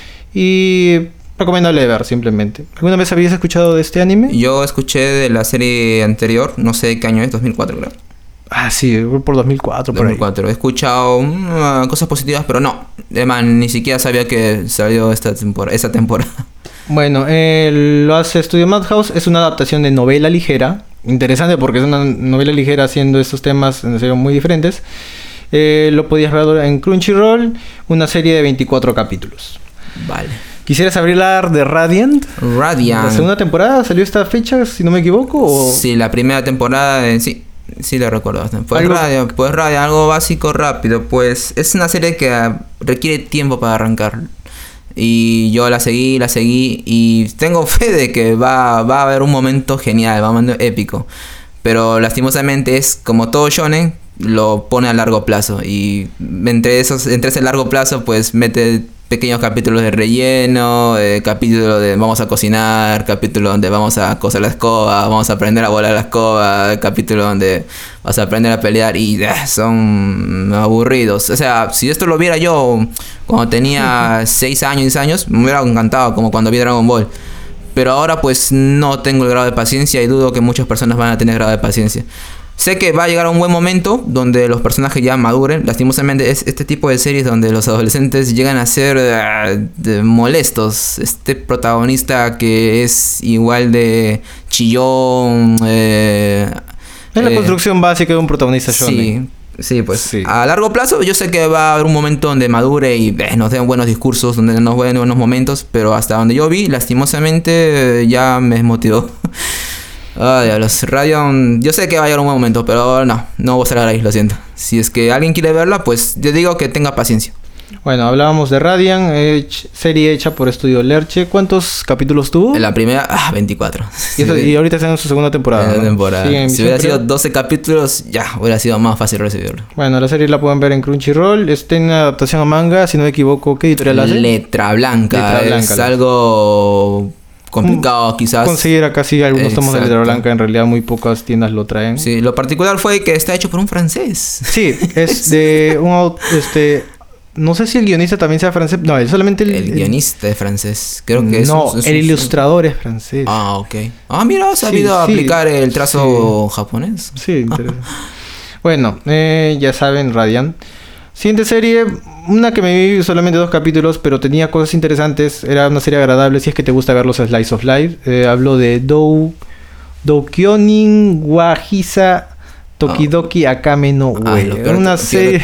Y recomendable de ver, simplemente. ¿Alguna vez habías escuchado de este anime? Yo escuché de la serie anterior, no sé qué año es, 2004 creo. Ah, sí, por 2004, por 2004. Ahí. He escuchado cosas positivas, pero no. Además, ni siquiera sabía que salió esa temporada. Bueno, lo hace Studio Madhouse. Es una adaptación de novela ligera. Interesante porque es una novela ligera haciendo estos temas en serio muy diferentes. Lo podías ver en Crunchyroll. Una serie de 24 capítulos. Vale. ¿Quisieras hablar de Radiant? Radiant. ¿La segunda temporada salió esta fecha, si no me equivoco? ¿O? Sí, la primera temporada, sí. Sí, lo recuerdo. Pues Radio, algo básico, rápido. Pues es una serie que requiere tiempo para arrancar. Y yo la seguí y tengo fe de que va a haber un momento genial, va a haber un momento épico. Pero lastimosamente es como todo shonen, lo pone a largo plazo. Y entre ese largo plazo pues mete pequeños capítulos de relleno, capítulos de vamos a cocinar, capítulo donde vamos a coser la escoba, vamos a aprender a volar la escoba, capítulo donde vas a aprender a pelear y son aburridos. O sea, si esto lo viera yo cuando tenía 6 años, 10 años, me hubiera encantado, como cuando vi Dragon Ball. Pero ahora pues no tengo el grado de paciencia y dudo que muchas personas van a tener grado de paciencia. Sé que va a llegar a un buen momento donde los personajes ya maduren. Lastimosamente es este tipo de series donde los adolescentes llegan a ser molestos. Este protagonista que es igual de chillón. Es la construcción básica de un protagonista shonen. Sí, pues sí. A largo plazo yo sé que va a haber un momento donde madure y nos den buenos discursos, donde nos den buenos momentos, pero hasta donde yo vi, lastimosamente ya me desmotivó. Ay, diablos, Radiant, yo sé que va a llegar un buen momento, pero no voy a estar ahí, lo siento. Si es que alguien quiere verla, pues yo digo que tenga paciencia. Bueno, hablábamos de Radiant, serie hecha por Estudio Lerche. ¿Cuántos capítulos tuvo? En la primera, 24. Y ahorita está en su segunda temporada. Si hubiera sido 12 capítulos, ya hubiera sido más fácil recibirlo. Bueno, la serie la pueden ver en Crunchyroll. Está en adaptación a manga, si no me equivoco. ¿Qué editorial hace? Letra Blanca. Es algo complicado quizás. Conseguir casi algunos tomos de Letra Blanca. En realidad muy pocas tiendas lo traen. Sí, lo particular fue que está hecho por un francés. Sí, es de un... No sé si el guionista también sea francés. No, él solamente el guionista es francés. Creo que es el ilustrador es francés. Ah, ok. Ah, mira, ha sabido aplicar el trazo japonés. Sí, interesante. Bueno, ya saben, Radiant. Siguiente serie, una que me vi solamente 2 capítulos, pero tenía cosas interesantes. Era una serie agradable si es que te gusta ver los Slice of Life. Hablo de Doukyonin Wahisa Tokidoki Akame no Ue. Una serie...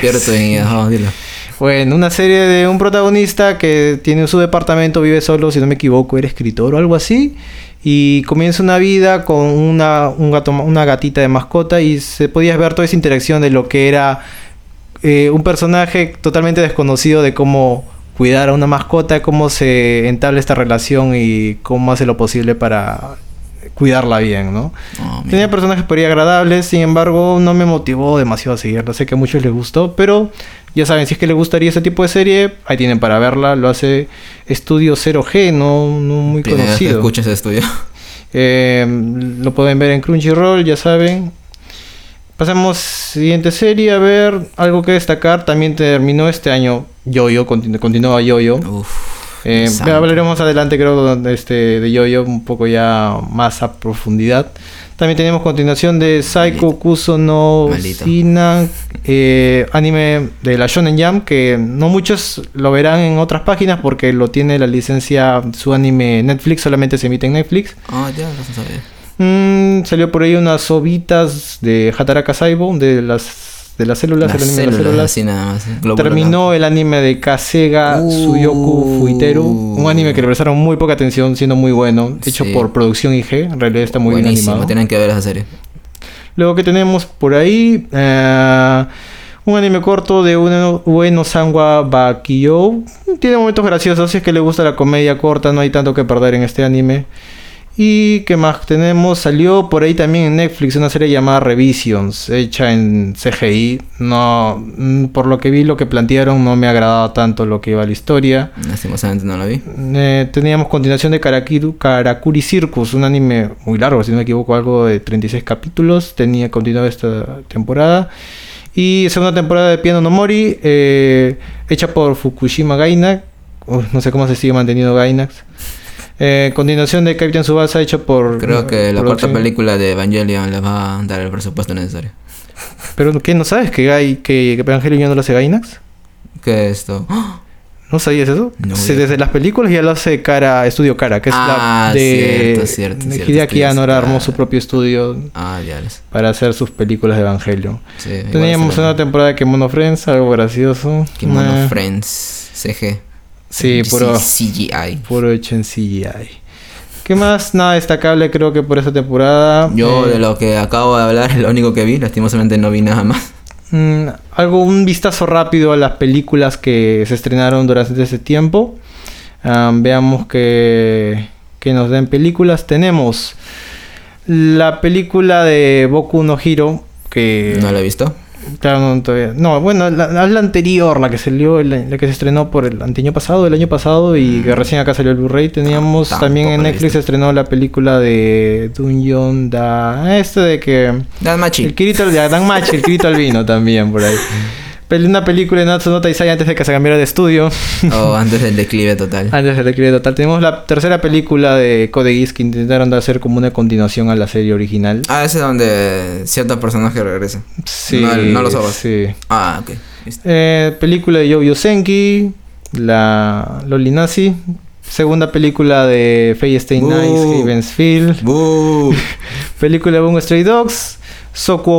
Bueno, una serie de un protagonista que tiene su departamento, vive solo, si no me equivoco, era escritor o algo así. Y comienza una vida con una gatita de mascota y se podía ver toda esa interacción de lo que era un personaje totalmente desconocido de cómo cuidar a una mascota, cómo se entabla esta relación y cómo hace lo posible para cuidarla bien, ¿no? Tenía personajes por ahí agradables, sin embargo no me motivó demasiado a seguirla. Sé que a muchos les gustó, pero ya saben, si es que les gustaría ese tipo de serie, ahí tienen para verla. Lo hace Estudio 0G, no muy conocido. Escucha ese estudio. Lo pueden ver en Crunchyroll, ya saben. Pasamos siguiente serie, a ver, algo que destacar. También terminó este año Yo-Yo, continúa Yo-Yo. Hablaremos más adelante, creo, de Yo-Yo un poco ya más a profundidad. También tenemos continuación de Saiko Kuso no Sinan, anime de la Shonen Jump, que no muchos lo verán en otras páginas porque lo tiene la licencia, su anime Netflix, solamente se emite en Netflix. Ya no se sabe. Salió por ahí unas ovitas de Hataraka Saibo, de las células, el anime de las células. Así nada más, terminó el anime de Kasega Suyoku Fuiteru, un anime que le prestaron muy poca atención, siendo muy bueno, hecho por Producción IG, en realidad está muy bien animado. Tienen que ver esa serie. Luego que tenemos por ahí un anime corto de Ueno Sanwa Bakiyo. Tiene momentos graciosos, si es que le gusta la comedia corta, no hay tanto que perder en este anime. ¿Y qué más tenemos? Salió por ahí también en Netflix una serie llamada Revisions, hecha en CGI. No, por lo que vi, lo que plantearon no me agradaba tanto lo que iba a la historia. Lastimosamente no la vi. Teníamos continuación de Karakuri Circus, un anime muy largo, si no me equivoco, algo de 36 capítulos. Continuaba esta temporada. Y segunda temporada de Piano no Mori, hecha por Fukushima Gainax. No sé cómo se sigue manteniendo Gainax. Continuación de Captain Tsubasa, hecho por... Creo que la cuarta película de Evangelion les va a dar el presupuesto necesario. ¿Pero qué? ¿No sabes que Evangelion no lo hace Gainax? ¿Qué es esto? ¿No sabías eso? No, desde las películas ya lo hace Estudio Kara, que es la de... cierto. Hideaki Anno armó su propio estudio para hacer sus películas de Evangelion. Sí, teníamos una temporada de Kemono Friends, algo gracioso. Kemono Friends, CG. Sí, puro CGI. Puro hecho en CGI. ¿Qué más? Nada destacable creo que por esta temporada. Yo de lo que acabo de hablar es lo único que vi. Lastimosamente no vi nada más. Un vistazo rápido a las películas que se estrenaron durante ese tiempo. Veamos que nos den películas. Tenemos la película de Boku no Hero, que... ¿No la he visto? Claro, no, todavía. No, bueno, la anterior, la que salió, la que se estrenó por el año pasado y que recién acá salió el Blu-ray. Teníamos también en Netflix se estrenó la película de Dungeon de que... Danmachi. El Kirito Albino también por ahí. Una película de Natsu no Taizai antes de que se cambiara de estudio. O antes del declive total. Antes del declive total. Tenemos la tercera película de Code Geass que intentaron hacer como una continuación a la serie original. Ah, ese es donde cierto personaje regresa. Sí. No los ovas. Sí. Ah, ok. Película de Yoyo Senki, la Loli Nazi. Segunda película de Fate Stay Nice, Heaven's Feel. Película de Bungo Stray Dogs. Soku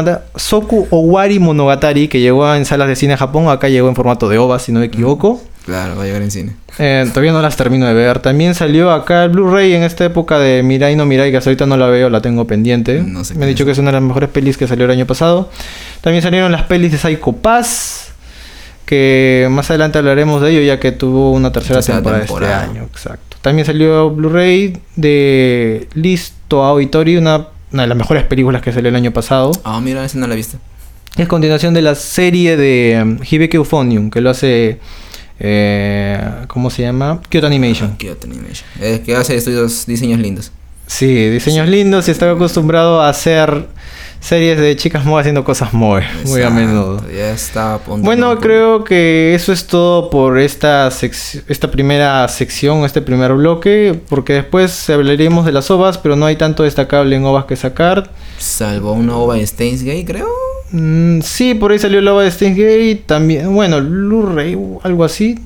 Owari Monogatari, que llegó en salas de cine en Japón. Acá llegó en formato de OVA, si no me equivoco. Claro, va a llegar en cine. Todavía no las termino de ver. También salió acá el Blu-ray en esta época de Mirai no Mirai, que hasta ahorita no la veo, la tengo pendiente. No sé. Me han dicho que es una de las mejores pelis que salió el año pasado. También salieron las pelis de Psycho Pass, que más adelante hablaremos de ello, ya que tuvo una tercera temporada este año. Exacto. También salió Blu-ray de Listo Aoitori, una de las mejores películas que salió el año pasado. Ah, mira, esa no la he visto. Es continuación de la serie de Hibiki Euphonium, que lo hace... ¿cómo se llama? Kyoto Animation. Kyoto Animation. Que hace diseños lindos. Sí, diseños lindos, y estaba acostumbrado a hacer series de chicas moe haciendo cosas moe muy a menudo. Ya está a punto. Bueno, creo que eso es todo por esta primera sección, este primer bloque, porque después hablaremos de las ovas, pero no hay tanto destacable en ovas que sacar. Salvo una ova de Steins Gate, creo. Sí, por ahí salió la ova de Steins Gate, también, bueno, Blu-ray, algo así.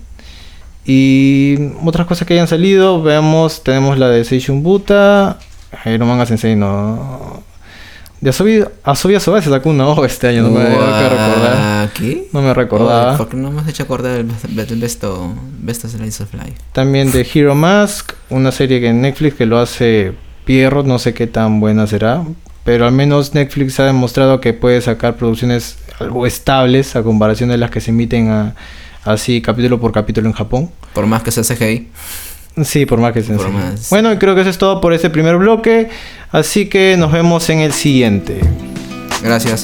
Y otras cosas que hayan salido, veamos, tenemos la de Seishun Buta, no Manga Sensei, no... De Asobi Asoba se sacó una ova este año, no me recordar. ¿Qué? No me recordaba. ¿Por qué no me has hecho acordar del Best of Slice of Life? También de Hero Mask, una serie que en Netflix que lo hace Pierrot, no sé qué tan buena será. Pero al menos Netflix ha demostrado que puede sacar producciones algo estables a comparación de las que se emiten así capítulo por capítulo en Japón. Por más que sea CGI. Sí, por más que sea CGI. Bueno, y creo que eso es todo por este primer bloque. Así que nos vemos en el siguiente. Gracias.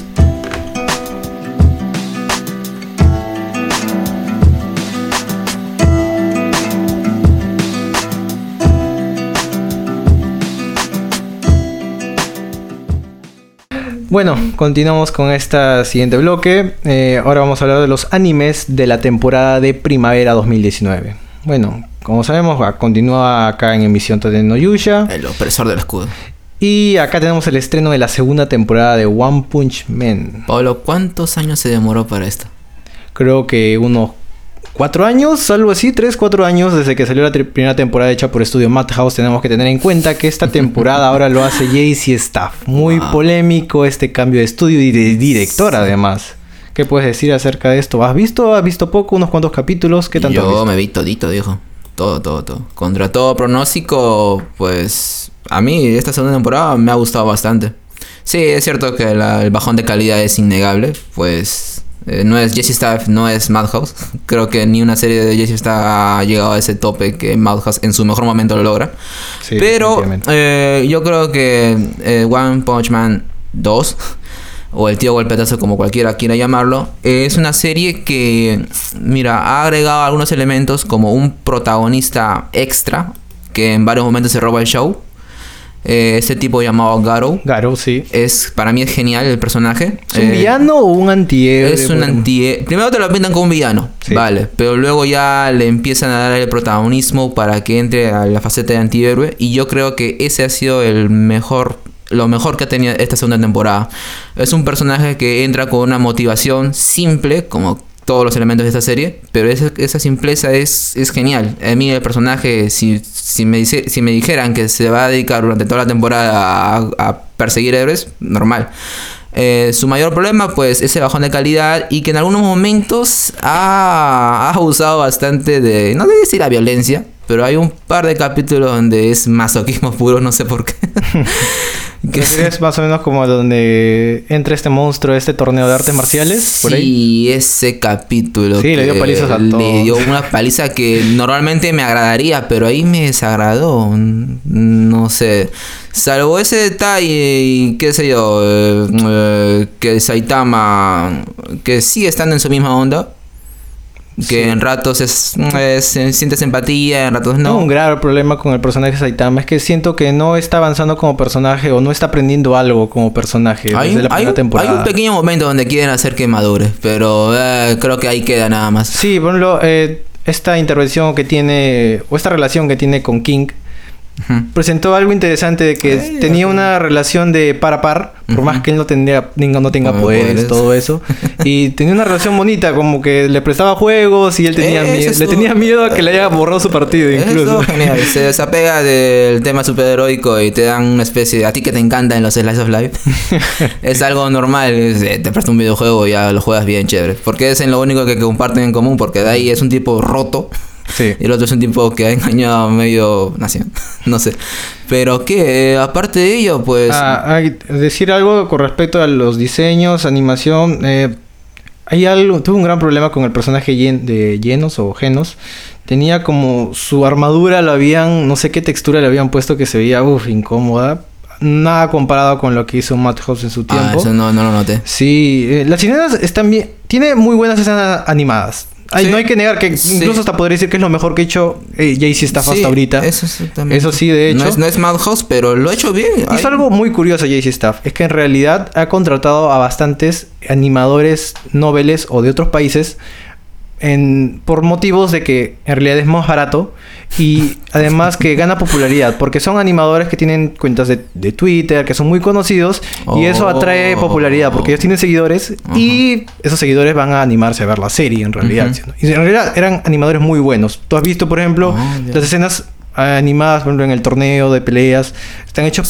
Bueno, continuamos con este siguiente bloque. Ahora vamos a hablar de los animes de la temporada de primavera 2019. Bueno, como sabemos, continúa acá en emisión Toden Yusha, el opresor del escudo. Y acá tenemos el estreno de la segunda temporada de One Punch Man. Pablo, ¿cuántos años se demoró para esto? Creo que unos 4 años, algo así, 3-4 años desde que salió la primera temporada hecha por Estudio Madhouse. Tenemos que tener en cuenta que esta temporada ahora lo hace JC Staff. Muy polémico este cambio de estudio y de director además. ¿Qué puedes decir acerca de esto? ¿Has visto poco? ¿Unos cuantos capítulos? ¿Qué tanto has visto? Yo me vi todito, dijo. Todo. Contra todo pronóstico, pues... A mí esta segunda temporada me ha gustado bastante. Sí, es cierto que el bajón de calidad es innegable. Pues... no es Jesse Staff, no es Madhouse. Creo que ni una serie de Jesse Staff ha llegado a ese tope que Madhouse en su mejor momento lo logra. Sí, pero yo creo que One Punch Man 2... o el tío golpetazo, como cualquiera quiera llamarlo, es una serie que, mira, ha agregado algunos elementos como un protagonista extra que en varios momentos se roba el show. Este tipo llamado Garou. Garou, sí. Para mí es genial el personaje. ¿Es un villano o un antihéroe? Es un antihéroe. Primero te lo pintan como un villano, sí. Vale. Pero luego ya le empiezan a dar el protagonismo para que entre a la faceta de antihéroe. Y yo creo que ese ha sido lo mejor que ha tenido esta segunda temporada. Es un personaje que entra con una motivación simple, como todos los elementos de esta serie, pero esa simpleza es genial. A mí el personaje, si me dijeran que se va a dedicar durante toda la temporada a perseguir héroes, normal. Su mayor problema, pues, es el bajón de calidad y que en algunos momentos ha abusado bastante de, no sé decir la violencia, pero hay un par de capítulos donde es masoquismo puro, no sé por qué. Es más o menos como donde entra este monstruo, este torneo de artes marciales, por ahí. Sí, ese capítulo. Sí, le dio palizas a todos. Le dio una paliza que normalmente me agradaría, pero ahí me desagradó. No sé. Salvo ese detalle y qué sé yo, que Saitama, que sigue estando en su misma onda. Que en ratos sientes empatía, en ratos no. Tengo un grave problema con el personaje de Saitama. Es que siento que no está avanzando como personaje o no está aprendiendo algo como personaje desde la primera temporada. Hay un pequeño momento donde quieren hacer que madure, pero creo que ahí queda nada más. Sí, por ejemplo, esta intervención que tiene, o esta relación que tiene con King, presentó algo interesante de que tenía una relación de par a par, por más que él no tenga poderes, todo eso. Y tenía una relación bonita, como que le prestaba juegos y él le tenía miedo a que le haya borrado su partido, incluso. Es genial. Se desapega del tema superheroico y te dan una especie de... A ti que te encantan los Slice of Life. Es algo normal. Te presta un videojuego y ya lo juegas bien chévere. Porque es en lo único que comparten en común, porque de ahí es un tipo roto. Sí. Y el otro es un tipo que ha engañado a medio nación. No sé. Pero que aparte de ello, pues... decir algo con respecto a los diseños, animación. Tuve un gran problema con el personaje de Genos o Genos. Tenía como su armadura, no sé qué textura le habían puesto que se veía incómoda. Nada comparado con lo que hizo Madhouse en su tiempo. Eso no lo noté. Sí, las escenas están bien. Tiene muy buenas escenas animadas. Sí. No hay que negar que incluso hasta podría decir que es lo mejor que ha hecho JC Staff hasta ahorita. Eso sí, de hecho. No es Madhouse, pero lo ha hecho bien. Hizo algo muy curioso JC Staff. Es que en realidad ha contratado a bastantes animadores noveles o de otros países por motivos de que en realidad es más barato y además que gana popularidad, porque son animadores que tienen cuentas de Twitter, que son muy conocidos y eso atrae popularidad porque ellos tienen seguidores y esos seguidores van a animarse a ver la serie en realidad. Y en realidad eran animadores muy buenos. Tú has visto, por ejemplo, las escenas animadas, por ejemplo, en el torneo de peleas, están hechos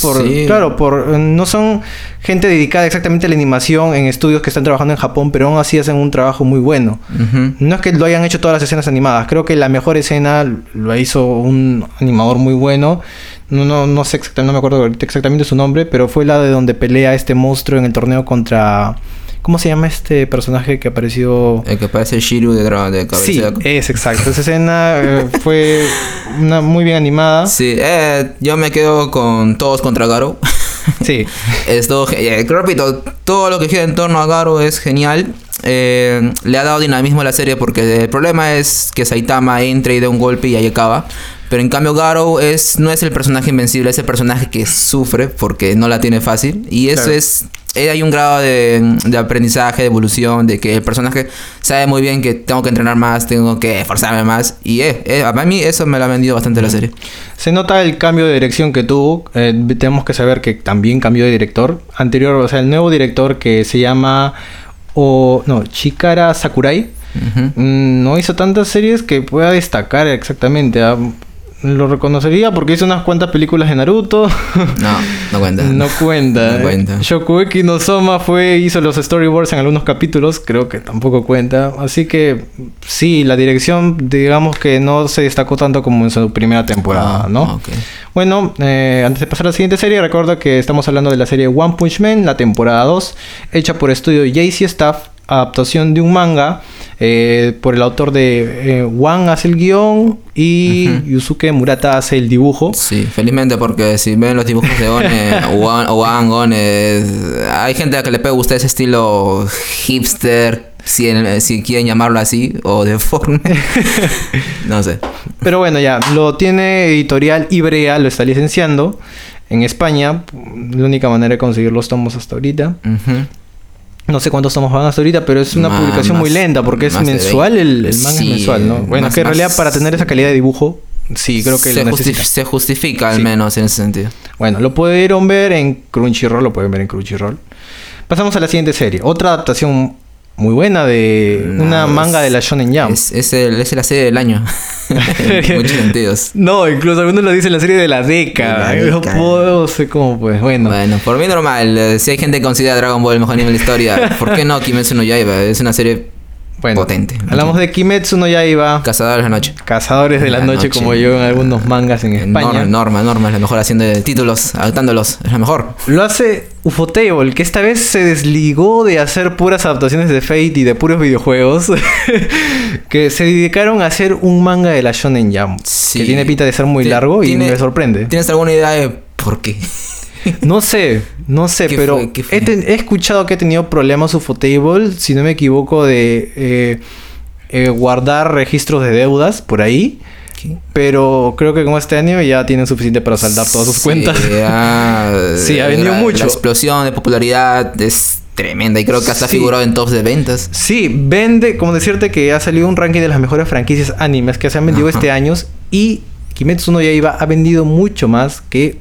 no son gente dedicada exactamente a la animación en estudios que están trabajando en Japón, pero aún así hacen un trabajo muy bueno. No es que lo hayan hecho todas las escenas animadas, creo que la mejor escena lo hizo un animador muy bueno. No sé exactamente, no me acuerdo exactamente su nombre, pero fue la de donde pelea este monstruo en el torneo contra... ¿Cómo se llama este personaje que apareció? El que parece Shiru de cabeza. Sí, es exacto. Esa escena fue muy bien animada. Sí, yo me quedo con Todos contra Garou. Sí. Repito, todo lo que gira en torno a Garou es genial. Le ha dado dinamismo a la serie porque el problema es que Saitama entra y da un golpe y ahí acaba. Pero en cambio Garou no es el personaje invencible, es el personaje que sufre porque no la tiene fácil. Y eso hay un grado de aprendizaje, de evolución, de que el personaje sabe muy bien que tengo que entrenar más, tengo que esforzarme más. Y a mí eso me lo ha vendido bastante la serie. Se nota el cambio de dirección que tuvo. Tenemos que saber que también cambió de director. El nuevo director que se llama... Chikara Sakurai. No hizo tantas series que pueda destacar exactamente. Lo reconocería porque hizo unas cuantas películas de Naruto. No cuenta. No cuenta. Shokugeki no Soma hizo los storyboards en algunos capítulos. Creo que tampoco cuenta. Así que sí, la dirección digamos que no se destacó tanto como en su primera temporada, ¿no? Okay. Bueno, antes de pasar a la siguiente serie, recuerda que estamos hablando de la serie One Punch Man, la temporada 2, hecha por estudio JC Staff, adaptación de un manga por el autor de Wan hace el guión y Yusuke Murata hace el dibujo. Sí, felizmente, porque si ven los dibujos de Wan, hay gente a que le puede gustar ese estilo hipster, si quieren llamarlo así, o deforme. No sé. Pero bueno, ya, lo tiene editorial Ibrea, lo está licenciando en España. La única manera de conseguir los tomos hasta ahorita. No sé cuántos tomos van hasta ahorita, pero es una publicación muy lenta porque es mensual, el manga es mensual, ¿no? Bueno, que en realidad para tener esa calidad de dibujo, sí, creo que se justifica al menos en ese sentido. Bueno, lo pudieron ver en Crunchyroll, Pasamos a la siguiente serie, otra adaptación muy buena de una manga de la Shonen Jump. Es la serie del año. En muchos sentidos. No, incluso algunos lo dicen la serie de la década. No sé cómo, pues. Bueno, por mí normal. Si hay gente que considera Dragon Ball el mejor anime de la historia, ¿por qué no Kimetsu no Yaiba? Es una serie potente. Hablamos de Kimetsu no Yaiba. Cazadores de la noche. Cazadores de la noche, como yo en algunos mangas en España. Norma, es la mejor haciendo títulos, adaptándolos. Es la mejor. Lo hace Ufotable, que esta vez se desligó de hacer puras adaptaciones de Fate y de puros videojuegos. Que se dedicaron a hacer un manga de la Shonen Jump. Sí. Que tiene pinta de ser muy largo y me sorprende. ¿Tienes alguna idea de por qué? No sé, pero he escuchado que ha tenido problemas Ufotable, si no me equivoco, de guardar registros de deudas por ahí. ¿Qué? Pero creo que con este anime ya tienen suficiente para saldar todas sus cuentas. Sí, ha vendido mucho. La explosión de popularidad es tremenda y creo que hasta Sí. figurado en tops de ventas. Sí, vende, como decirte que ha salido un ranking de las mejores franquicias animes que se han vendido Ajá. este año. Y Kimetsu no Yaiba ha vendido mucho más que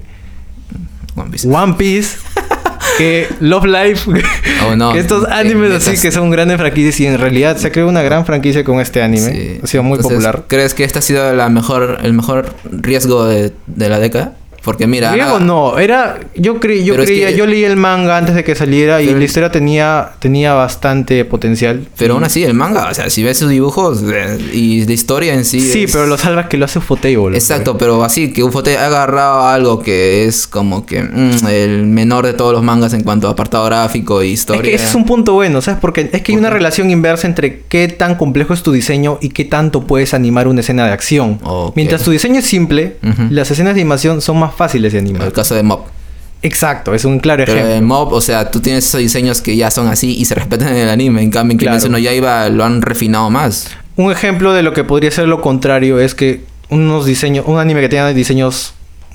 One Piece. One Piece, que Love Live, Oh, no. que estos animes así que son grandes franquicias. Y en realidad se ha creado una gran franquicia con este anime. Sí. Ha sido muy Entonces, popular. ¿crees que este ha sido el mejor riesgo de la década? Porque mira... Griego no, era... Yo Pero es creía... que- Yo leí el manga antes de que saliera y Pero- la historia tenía bastante potencial. Pero aún así, el manga, o sea, si ves sus dibujos y de historia en sí... Sí, es- pero lo salvas que lo hace Ufotable. Exacto, pero así, que Ufotable ha agarrado algo que es como que el menor de todos los mangas en cuanto a apartado gráfico y Es historia. que ese es un punto bueno, ¿sabes? Porque es que hay ¿Por una qué? relación inversa entre qué tan complejo es tu diseño y qué tanto puedes animar una escena de acción. Ok. Mientras tu diseño es simple, Ujú. las escenas de animación son más fáciles de animar. El caso de Mob. Exacto, es un claro Pero ejemplo. en Mob, o sea, tú tienes esos diseños que ya son así y se respetan en el anime. En cambio, en Claro. Kimetsu no Yaiba lo han refinado más. Un ejemplo de lo que podría ser lo contrario es que un anime que tenga diseños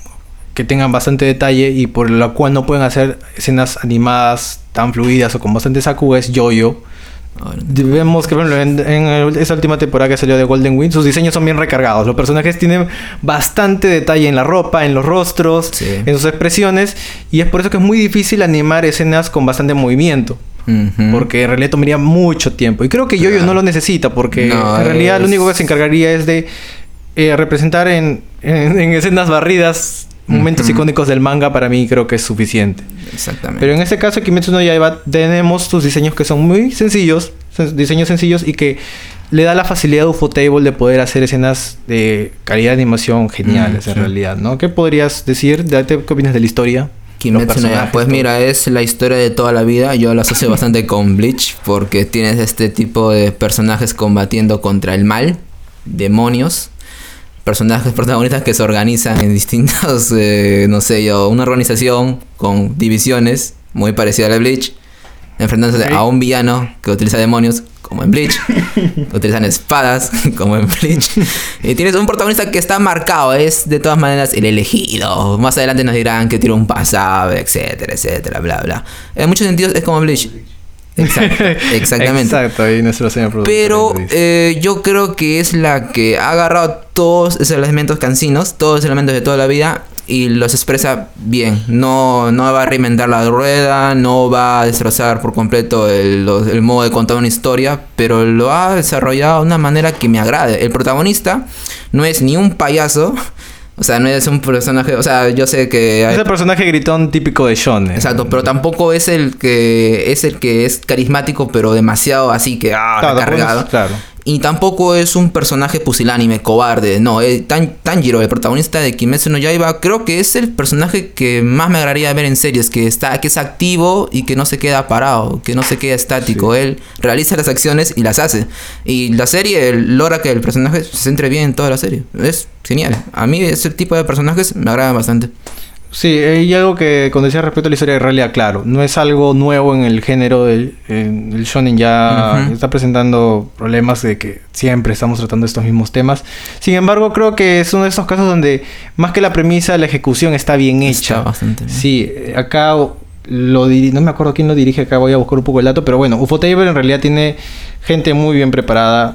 que tengan bastante detalle y por lo cual no pueden hacer escenas animadas tan fluidas o con bastante saku es JoJo. Ahora, Vemos que, por ejemplo, esa última temporada que salió de Golden Wind, sus diseños son bien recargados. Los personajes tienen bastante detalle en la ropa, en los rostros, Sí. en sus expresiones. Y es por eso que es muy difícil animar escenas con bastante movimiento. ujú. Porque en realidad tomaría mucho tiempo. Y creo que Yoyo Claro. no lo necesita. Porque No, en realidad lo es- único que se encargaría es de representar en escenas barridas momentos Ujú. icónicos del manga. Para mí creo que es suficiente. Exactamente. Pero en este caso, Kimetsu no Yaiba, tenemos sus diseños que son muy sencillos, diseños sencillos y que le da la facilidad a Ufotable de poder hacer escenas de calidad de animación geniales en sí. realidad, ¿no? ¿Qué podrías decir? ¿Qué opinas de la historia? Kimetsu Los no Yaiba, personajes, pues todo. mira, es la historia de toda la vida. Yo la asocio bastante con Bleach porque tienes este tipo de personajes combatiendo contra el mal, demonios, personajes protagonistas que se organizan en distintos, no sé yo, una organización con divisiones muy parecida a la de Bleach, enfrentándose Ok. a un villano que utiliza demonios como en Bleach, utilizan espadas como en Bleach, y tienes un protagonista que está marcado, es de todas maneras el elegido. Más adelante nos dirán que tiene un pasado, etcétera, etcétera, bla, bla. En muchos sentidos es como Bleach. Exacto, exactamente. Exacto, ahí nuestro señor productor. Pero lo dice. yo creo que es la que ha agarrado todos esos elementos cansinos, todos los elementos de toda la vida y los expresa bien. No va a reinventar la rueda, no va a destrozar por completo el modo de contar una historia, pero lo ha desarrollado de una manera que me agrade. El protagonista no es ni un payaso, o sea, no es un personaje, o sea, yo sé que hay- Es el personaje gritón típico de shonen. Exacto, pero tampoco es el que es carismático, pero demasiado así que Claro, tampoco recargado. es- claro. Y tampoco es un personaje pusilánime, cobarde. No, Tanjiro, el protagonista de Kimetsu no Yaiba, creo que es el personaje que más me agradaría ver en series, que es activo y que no se queda parado, que no se queda estático. Sí. Él realiza las acciones y las hace. Y la serie logra que el personaje se centre bien en toda la serie. Es genial. A mí ese tipo de personajes me agrada bastante. Sí, y algo que cuando decía respecto a la historia de realidad, claro, no es algo nuevo en el género del el shonen, ya Ujú. está presentando problemas de que siempre estamos tratando estos mismos temas. Sin embargo, creo que es uno de esos casos donde más que la premisa, la ejecución está bien hecha. Está bastante bien. Sí, acá no me acuerdo quién lo dirige, acá voy a buscar un poco el dato, pero bueno, Ufotable en realidad tiene gente muy bien preparada.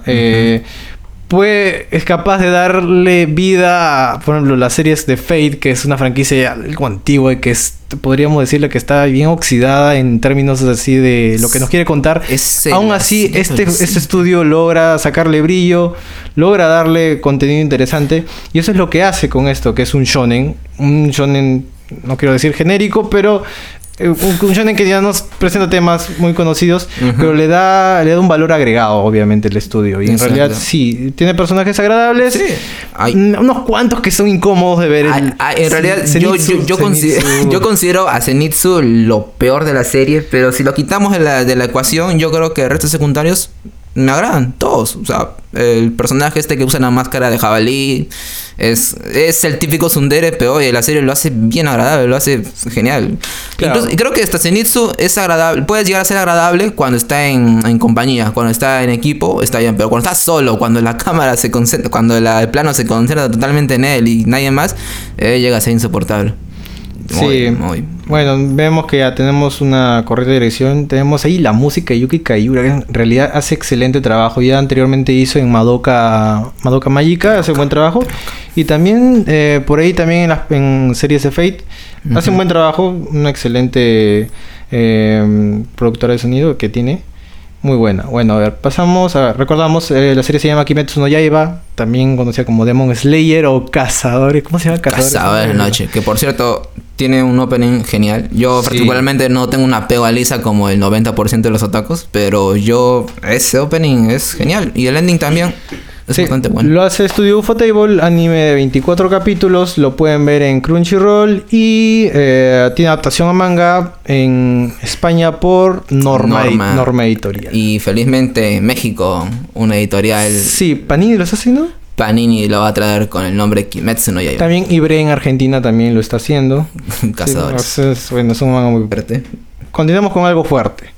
Es capaz de darle vida a, por ejemplo, las series de Fate, que es una franquicia algo antigua y que podríamos decirle que está bien oxidada en términos así de lo que nos quiere contar. Aún así, este estudio logra sacarle brillo, logra darle contenido interesante, y eso es lo que hace con esto, que es un shonen, no quiero decir genérico, pero un shonen que ya nos presenta temas muy conocidos, pero le da un valor agregado, obviamente, el estudio. Y en Exacto. realidad sí, tiene personajes agradables. Sí. Hay- Unos cuantos que son incómodos de ver. En realidad, Zenitsu. yo considero a Zenitsu lo peor de la serie, pero si lo quitamos de la ecuación, yo creo que el resto de secundarios me agradan todos. O sea, el personaje este que usa la máscara de jabalí es el típico tsundere, pero oye, la serie lo hace bien agradable, lo hace genial. Claro. Incluso, y creo que esta Zenitsu es agradable, puede llegar a ser agradable cuando está en compañía, cuando está en equipo, está bien, pero cuando está solo, cuando la cámara se concentra, cuando el plano se concentra totalmente en él y nadie más, llega a ser insoportable. Muy. Bueno, vemos que ya tenemos una correcta dirección. Tenemos ahí la música de Yuki Kajiura, que en realidad hace excelente trabajo. Ya anteriormente hizo en Madoka Magica, hace buen trabajo. Y también por ahí también en series de Fate hace un buen trabajo. Una excelente productora de sonido que tiene. Muy buena. Bueno, a ver, recordamos, la serie se llama Kimetsu no Yaiba, también conocida como Demon Slayer o Cazadores. ¿Cómo se llama? Cazadores de Noche, que por cierto tiene un opening genial. Yo particularmente no tengo un apego a Lisa como el 90% de los otakus, pero ese opening es genial. Y el ending también es bastante bueno. Lo hace Studio Ufotable, anime de 24 capítulos, lo pueden ver en Crunchyroll y tiene adaptación a manga en España por Norma Editorial. Y felizmente en México, una editorial... Sí, Panini lo está haciendo. Panini lo va a traer con el nombre Kimetsu no Yaiba. También Ibre en Argentina también lo está haciendo. Cazadores. Sí, es un manga muy fuerte. Continuamos con algo fuerte.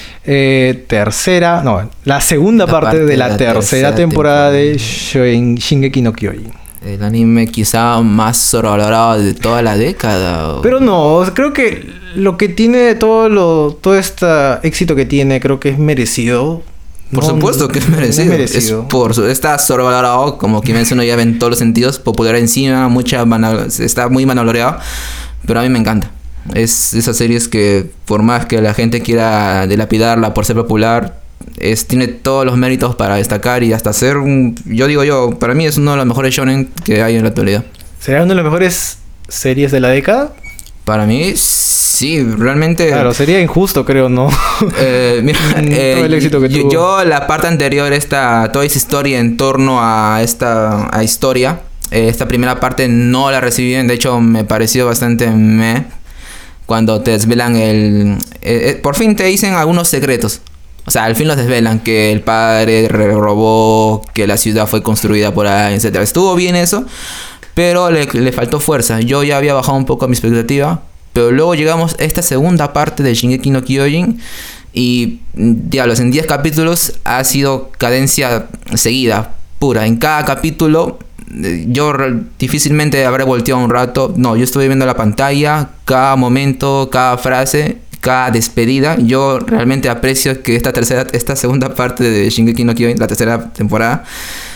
La segunda parte de la tercera temporada de Shingeki no Kyojin. El anime quizá más sobrevalorado de toda la década. Pero no, creo que lo que tiene todo este éxito que tiene, creo que es merecido. Por supuesto que es merecido. Está sobrevalorado, como Kimetsu no Yaiba en todos los sentidos. Popular encima, está muy manaloreado. Pero a mí me encanta. Es esas series que, por más que la gente quiera dilapidarla por ser popular, tiene todos los méritos para destacar y hasta ser para mí es uno de los mejores shonen que hay en la actualidad. ¿Será una de las mejores series de la década? Para mí, sí, realmente... Claro, sería injusto, creo, ¿no? Mira, todo el éxito que tuvo. Yo la parte anterior, toda esa historia en torno a esta historia, esta primera parte no la recibí bien. De hecho, me pareció bastante cuando te desvelan por fin te dicen algunos secretos. O sea, al fin los desvelan, que el padre robó, que la ciudad fue construida por ahí, etc. Estuvo bien eso, pero le faltó fuerza. Yo ya había bajado un poco mi expectativa, pero luego llegamos a esta segunda parte de Shingeki no Kyojin y, diablos, en 10 capítulos ha sido cadencia seguida, pura. En cada capítulo yo difícilmente habré volteado un rato. No, yo estuve viendo la pantalla, cada momento, cada frase, cada despedida. Yo realmente aprecio que esta segunda parte de Shingeki no Kyojin, la tercera temporada,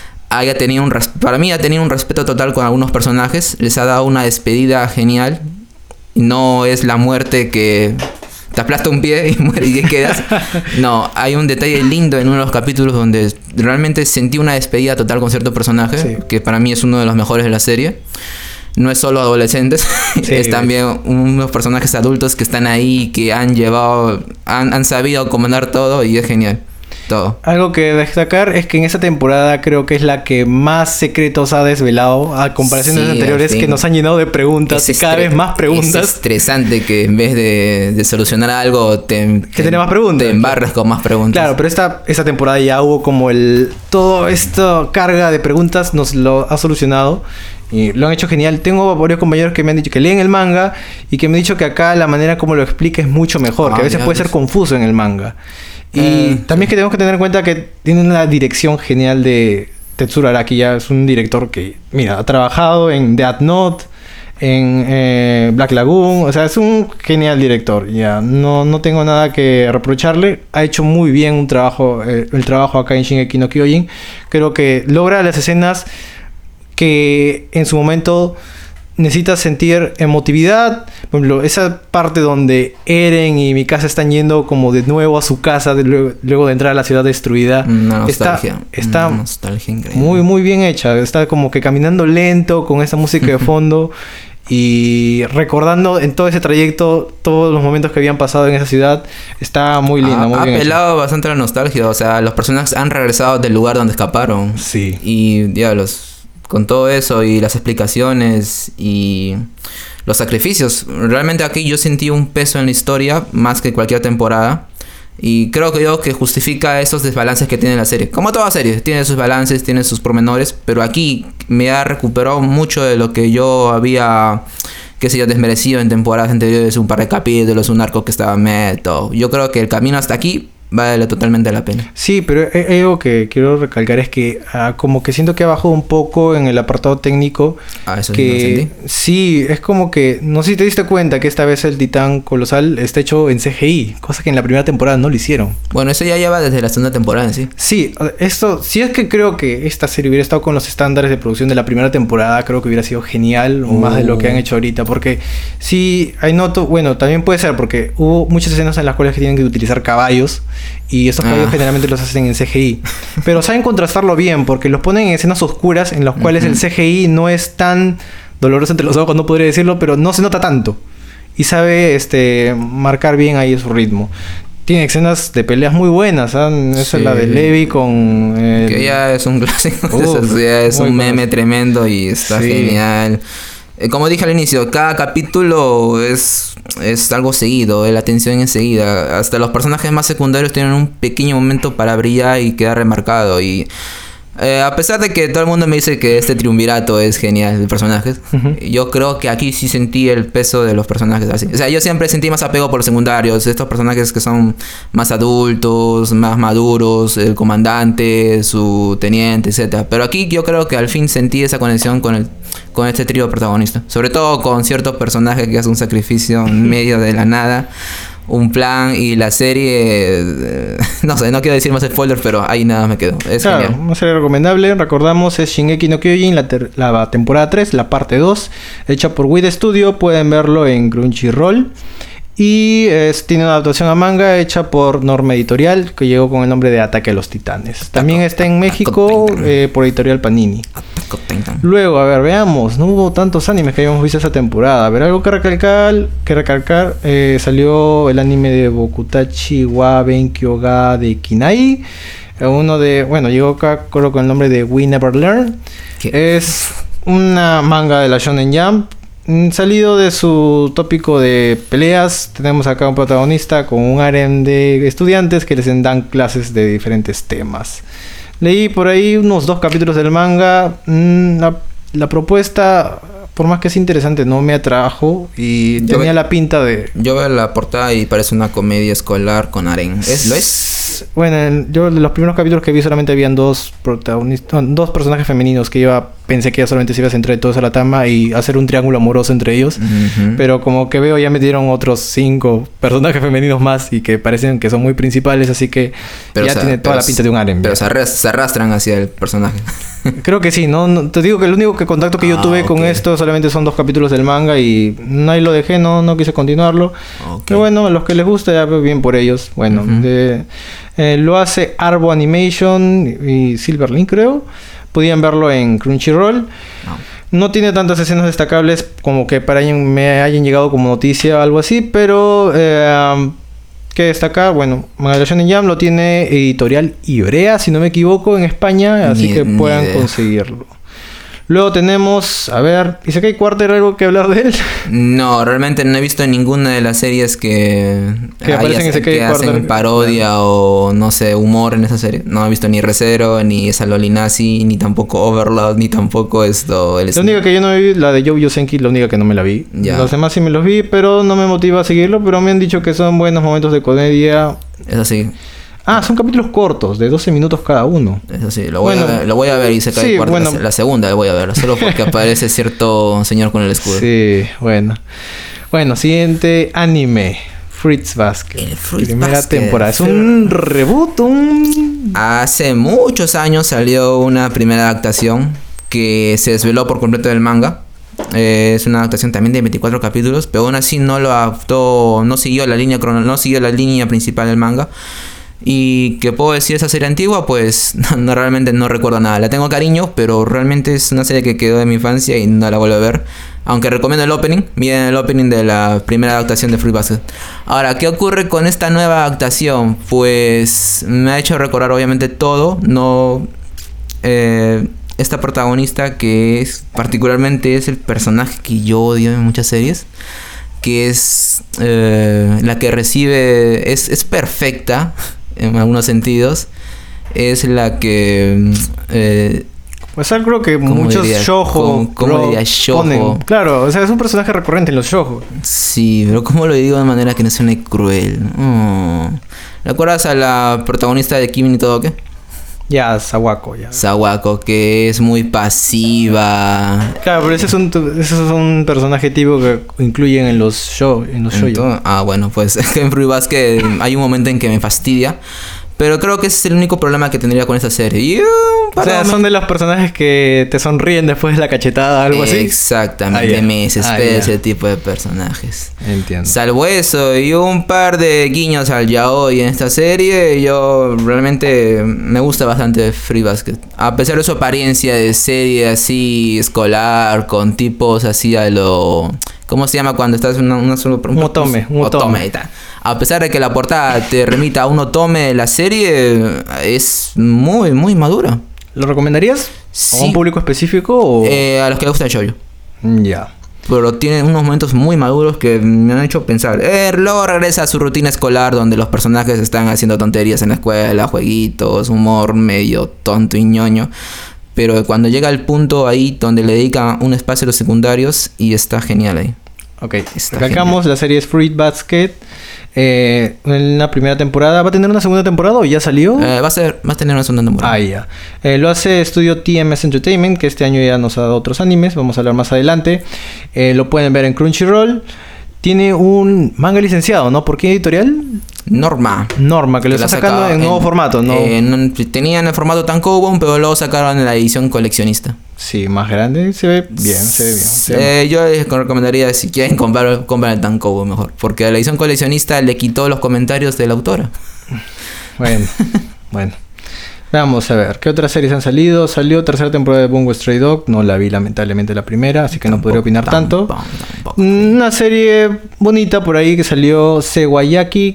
para mí ha tenido un respeto total con algunos personajes. Les ha dado una despedida genial. No es la muerte que te aplasta un pie y mueres y quedas. No, hay un detalle lindo en uno de los capítulos donde realmente sentí una despedida total con cierto personaje, que para mí es uno de los mejores de la serie. No es solo adolescentes, es también unos personajes adultos que están ahí, que han sabido comandar todo y es genial. Todo. Algo que destacar es que en esta temporada creo que es la que más secretos ha desvelado a comparación de las anteriores, que nos han llenado de preguntas y cada vez más preguntas. Es estresante que en vez de solucionar algo que tiene más preguntas. Te embarres con más preguntas. Claro, pero esta temporada ya hubo como todo esta carga de preguntas nos lo ha solucionado. Y lo han hecho genial. Tengo varios compañeros que me han dicho que leen el manga y que me han dicho que acá la manera como lo explica es mucho mejor, que a veces puede ser confuso en el manga. Y también que tenemos que tener en cuenta que tiene una dirección genial de Tetsuro Araki. Ya es un director que, mira, ha trabajado en Death Note, en Black Lagoon. O sea, es un genial director. Ya no tengo nada que reprocharle. Ha hecho muy bien el trabajo acá en Shingeki no Kyojin. Creo que logra las escenas que en su momento necesitas sentir emotividad. Por ejemplo, esa parte donde Eren y Mikasa están yendo como de nuevo a su casa luego de entrar a la ciudad destruida. Una nostalgia. Está una nostalgia increíble. Muy, muy bien hecha. Está como que caminando lento con esa música de fondo y recordando en todo ese trayecto todos los momentos que habían pasado en esa ciudad. Está muy linda, muy bien hecha. Ha apelado bastante a la nostalgia. O sea, los personajes han regresado del lugar donde escaparon. Sí. Y, diablos, con todo eso y las explicaciones y los sacrificios, realmente aquí yo sentí un peso en la historia más que cualquier temporada. Y creo que yo que justifica esos desbalances que tiene la serie. Como toda serie, tiene sus balances, tiene sus pormenores. Pero aquí me ha recuperado mucho de lo que yo había, qué sé yo, desmerecido en temporadas anteriores. Un par de capítulos, un arco que estaba meto. Yo creo que el camino hasta aquí vale totalmente la pena. Sí, pero hay algo que quiero recalcar es que como que siento que ha bajado un poco en el apartado técnico. Eso que sí, es como que, no sé si te diste cuenta que esta vez el Titán Colosal está hecho en CGI, cosa que en la primera temporada no lo hicieron. Bueno, eso ya lleva desde la segunda temporada en sí. Sí, esto, si es que creo que esta serie hubiera estado con los estándares de producción de la primera temporada, creo que hubiera sido genial, o más de lo que han hecho ahorita, porque sí, hay noto, bueno, también puede ser porque hubo muchas escenas en las cuales que tienen que utilizar caballos, y estos caballos generalmente los hacen en CGI. Pero saben contrastarlo bien, porque los ponen en escenas oscuras en las cuales el CGI no es tan doloroso entre los ojos, no podría decirlo, pero no se nota tanto. Y sabe marcar bien ahí su ritmo. Tiene escenas de peleas muy buenas, ¿eh? Esa es la de Levi con... Que ya es un clásico. Ya es un meme tremendo y está genial. Como dije al inicio, cada capítulo es algo seguido, la atención enseguida. Hasta los personajes más secundarios tienen un pequeño momento para brillar y quedar remarcado. Y a pesar de que todo el mundo me dice que este triunvirato es genial de personajes, yo creo que aquí sí sentí el peso de los personajes así. O sea, yo siempre sentí más apego por los secundarios, estos personajes que son más adultos, más maduros, el comandante, su teniente, etcétera. Pero aquí yo creo que al fin sentí esa conexión con este trío protagonista. Sobre todo con ciertos personajes que hacen un sacrificio en medio de la nada, un plan, y la serie, no sé, no quiero decir más spoilers, pero ahí nada me quedo. Es genial. Una serie recomendable, recordamos, es Shingeki no Kyojin, la temporada 3, la parte 2, hecha por Wit Studio, pueden verlo en Crunchyroll. Y tiene una adaptación a manga hecha por Norma Editorial, que llegó con el nombre de Ataque a los Titanes. También está en México por Editorial Panini. Luego, a ver, veamos. No hubo tantos animes que hayamos visto esta temporada. A ver, algo que recalcar. Salió el anime de Bokutachi wa Benkyou ga de Kinai. Llegó acá con el nombre de We Never Learn. Es una manga de la Shonen Jump. Salido de su tópico de peleas, tenemos acá un protagonista con un harem de estudiantes que les dan clases de diferentes temas. Leí por ahí unos 2 capítulos del manga. La propuesta, por más que es interesante, no me atrajo y tenía la pinta de... Yo veo la portada y parece una comedia escolar con harem. ¿Lo es? Bueno, yo de los primeros capítulos que vi solamente habían 2 personajes femeninos que pensé que solamente se iba a centrar todos a la trama y hacer un triángulo amoroso entre ellos. Pero como que veo, ya metieron otros 5 personajes femeninos más y que parecen que son muy principales, así que tiene toda la pinta de un harem. Pero se arrastran hacia el personaje. Creo que sí, ¿no? Te digo que el único contacto que yo tuve con esto solamente son 2 capítulos del manga y ahí lo dejé, no quise continuarlo. Pero bueno, a los que les gusta, ya veo bien por ellos. Bueno, lo hace Arbo Animation y Silverlink, creo. Podían verlo en Crunchyroll. No tiene tantas escenas destacables como que me hayan llegado como noticia o algo así, pero que destacar, bueno, Manga Shonen Jump lo tiene Editorial Ivrea, si no me equivoco, en España, así que puedan conseguirlo. Luego tenemos, a ver, ¿Isekai Quarter algo que hablar de él? No, realmente no he visto ninguna de las series que hacen parodia o no sé, humor en esa serie. No he visto ni Re:Zero, ni esa Loli Nazi, ni tampoco Overlord, ni tampoco esto. La única que yo no vi, la de Youjou Senki, la única que no me la vi. Los demás sí me los vi, pero no me motiva a seguirlo, pero me han dicho que son buenos momentos de comedia. Eso sí. Son capítulos cortos, de 12 minutos cada uno. Eso sí, lo voy a ver y se cae la segunda, voy a ver, solo porque aparece cierto señor con el escudo. Sí, bueno. Bueno, siguiente anime. Fruits Basket. Primera temporada. Es un reboot, Hace muchos años salió una primera adaptación que se desveló por completo del manga. Es una adaptación también de 24 capítulos, pero aún así no lo adaptó, no siguió la línea principal del manga. Y que puedo decir, esa serie antigua, pues realmente no recuerdo nada. La tengo cariño, pero realmente es una serie que quedó de mi infancia y no la vuelvo a ver. Aunque recomiendo el opening. Miren el opening de la primera adaptación de Fruits Basket. Ahora, ¿qué ocurre con esta nueva adaptación? Pues me ha hecho recordar obviamente todo. Esta protagonista que particularmente es el personaje que yo odio en muchas series. que es la que recibe, es perfecta en algunos sentidos, es la que... pues creo que muchos shoujo ¿Cómo diría shoujo? Claro, o sea, es un personaje recurrente en los shoujo. Sí, pero ¿cómo lo digo de manera que no suene cruel? ¿Recuerdas a la protagonista de Kimi ni todo qué? Ya, Sawako, ya. Sawako, que es muy pasiva. Claro, pero ese es un personaje tipo que incluyen en los shoujo. Bueno, pues en Fruit Basket hay un momento en que me fastidia. Pero creo que ese es el único problema que tendría con esta serie. O sea, son de los personajes que te sonríen después de la cachetada, algo así. Exactamente, me desespera ese tipo de personajes. Entiendo. Salvo eso y un par de guiños al yaoi en esta serie, yo realmente me gusta bastante Fruit Basket. A pesar de su apariencia de serie así escolar, con tipos así a lo... ¿Cómo se llama cuando estás en un otome y tal? A pesar de que la portada te remita a un otome, la serie es muy, muy madura. ¿Lo recomendarías? Sí. ¿A un público específico o...? A los que les gusta el shoujo. Ya. Pero tiene unos momentos muy maduros que me han hecho pensar. Luego regresa a su rutina escolar donde los personajes están haciendo tonterías en la escuela, jueguitos, humor medio tonto y ñoño. Pero cuando llega al punto ahí donde le dedican un espacio a los secundarios y está genial ahí. Ok, recalcamos, la serie es Fruit Basket. En la primera temporada, ¿va a tener una segunda temporada o ya salió? Va a tener una segunda temporada. Ya. Lo hace estudio TMS Entertainment, que este año ya nos ha dado otros animes. Vamos a hablar más adelante. Lo pueden ver en Crunchyroll. Tiene un manga licenciado, ¿no? ¿Por qué editorial? Norma, que lo está sacando en nuevo formato, ¿no? Tenían el formato tankobon, pero luego sacaron en la edición coleccionista. Sí, más grande, se ve bien. Yo les recomendaría, si quieren comprar el tankobon mejor, porque a la edición coleccionista le quitó los comentarios de la autora. Bueno. Vamos a ver, ¿qué otras series han salido? Salió tercera temporada de Bungo Stray Dog. No la vi lamentablemente la primera, así que no podría opinar tanto. Una serie bonita por ahí que salió, Sewayaki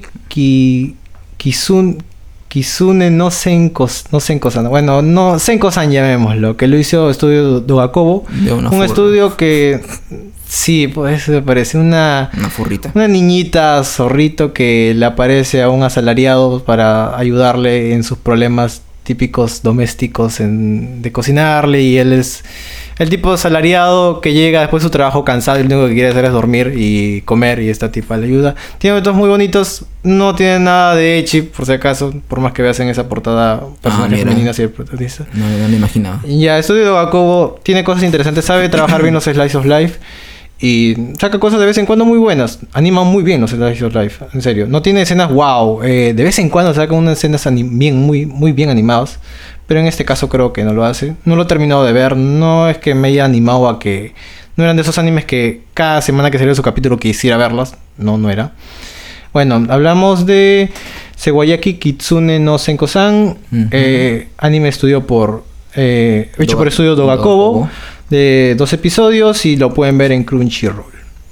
Kizune no Senko-san. Bueno, no Senko-san llamémoslo, que lo hizo Estudio Dogakobo. Un estudio que... Sí, pues me parece una furrita. Una niñita zorrito que le aparece a un asalariado para ayudarle en sus problemas típicos domésticos de cocinarle, y él es el tipo asalariado que llega después de su trabajo cansado y lo único que quiere hacer es dormir y comer, y esta tipa le ayuda. Tiene momentos muy bonitos, no tiene nada de ecchi, por si acaso, por más que veas en esa portada personajes femeninos y el protagonista. No me imaginaba. Ya, Estudio Dogakobo tiene cosas interesantes, sabe trabajar bien los slice of life. Y saca cosas de vez en cuando muy buenas. Anima muy bien los Slice of Life, en serio. No tiene escenas wow. De vez en cuando saca unas escenas muy bien animadas. Pero en este caso creo que no lo hace. No lo he terminado de ver. No es que me haya animado a que... No eran de esos animes que cada semana que salió su capítulo quisiera verlos. No era. Bueno, hablamos de Sewayaki Kitsune no Senko-san. Anime estudio hecho por Estudio Dogakobo. De 2 episodios y lo pueden ver en Crunchyroll.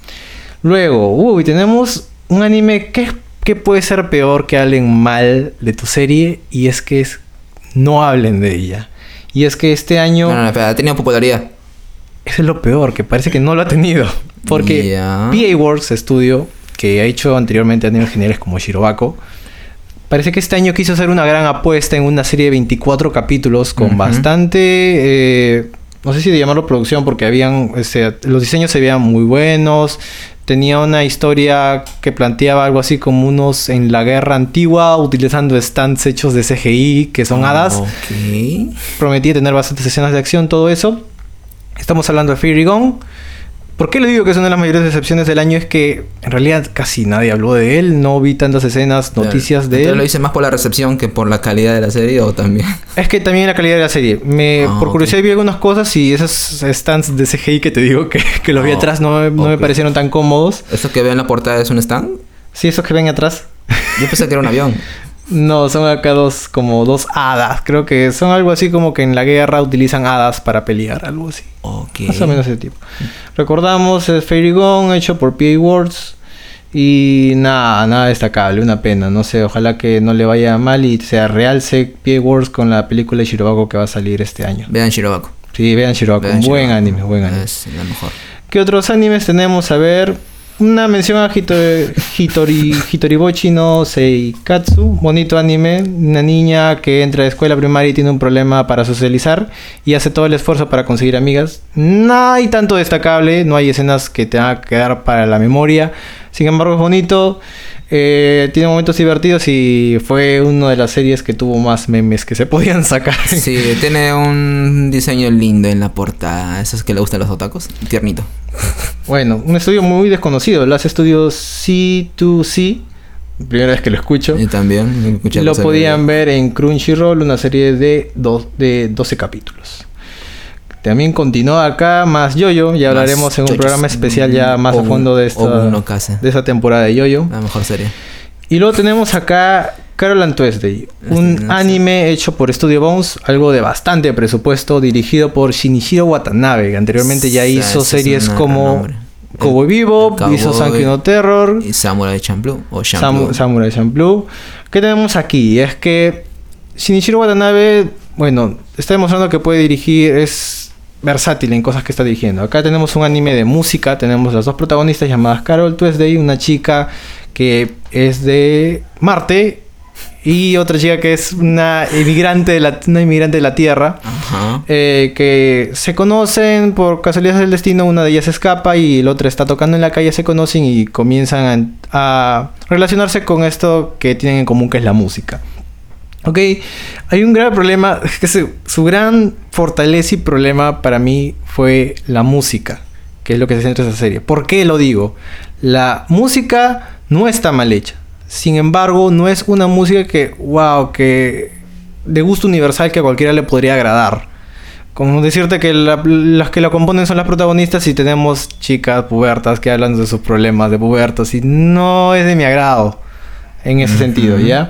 Luego, tenemos un anime que puede ser peor que hablen mal de tu serie, y es que no hablen de ella. Y es que este año... No, espera, ha tenido popularidad. Eso es lo peor, que parece que no lo ha tenido. Porque PA Works Studio, que ha hecho anteriormente animes geniales como Shirobako, parece que este año quiso hacer una gran apuesta en una serie de 24 capítulos con bastante... no sé si de llamarlo producción, porque los diseños se veían muy buenos. Tenía una historia que planteaba algo así como unos en la guerra antigua, utilizando stands hechos de CGI, que son hadas. Prometía tener bastantes escenas de acción, todo eso. Estamos hablando de Fairy Gone. ¿Por qué le digo que es una de las mayores decepciones del año? Es que en realidad casi nadie habló de él. No vi tantas escenas, noticias de él. ¿Lo hice más por la recepción que por la calidad de la serie o también? Es que también la calidad de la serie. Por curiosidad vi algunas cosas, y esos stands de CGI que te digo que los vi atrás no me parecieron tan cómodos. ¿Eso que ven en la portada es un stand? Sí, esos que ven atrás. Yo pensé que era un avión. No, son acá dos hadas. Creo que son algo así como que en la guerra utilizan hadas para pelear, algo así. Más o menos ese tipo. Recordamos, es Fairy Gone, hecho por PA Works. Y nada destacable, una pena. No sé, ojalá que no le vaya mal y se realce PA Works con la película de Shirobako que va a salir este año. Vean Shirobako. Sí, vean Shirobako. Buen anime. Es la mejor. ¿Qué otros animes tenemos? A ver... una mención a Hitoribochi no Seikatsu, bonito anime, una niña que entra a escuela primaria y tiene un problema para socializar y hace todo el esfuerzo para conseguir amigas. No hay tanto destacable, no hay escenas que te van a quedar para la memoria, sin embargo es bonito, tiene momentos divertidos y fue una de las series que tuvo más memes que se podían sacar. Sí, tiene un diseño lindo en la portada, esos que le gustan los otakus, tiernito. Bueno, un estudio muy desconocido, lo hace estudio C2C, primera vez que lo escucho. Y también lo podían ver en Crunchyroll, una serie de 12 capítulos. También continúa acá más Yoyo, ya hablaremos en un programa especial ya más a fondo de esta temporada de Yoyo. La mejor serie. Y luego tenemos acá Carol and Tuesday, un anime hecho por Studio Bones, algo de bastante presupuesto, dirigido por Shinichiro Watanabe, que anteriormente ya hizo series como Cowboy Bebop, hizo Sankey no Terror y Samurai Champloo o Samurai Champloo. ¿Qué tenemos aquí? Es que Shinichiro Watanabe, bueno, está demostrando que puede dirigir, es versátil en cosas que está dirigiendo. Acá tenemos un anime de música, tenemos las dos protagonistas llamadas Carol Tuesday, una chica que es de Marte y otra chica que es una inmigrante de la Tierra. Ajá. Que se conocen por casualidades del destino, una de ellas escapa y la otra está tocando en la calle, se conocen y comienzan a relacionarse con esto que tienen en común, que es la música. Ok, hay un grave problema, es que su gran fortaleza y problema para mí fue la música, que es lo que se centra en esa serie. ¿Por qué lo digo? La música no está mal hecha, sin embargo, no es una música que de gusto universal que a cualquiera le podría agradar. Como decirte que las que la componen son las protagonistas y tenemos chicas pubertas que hablan de sus problemas de pubertos y no es de mi agrado en ese sentido, ¿ya?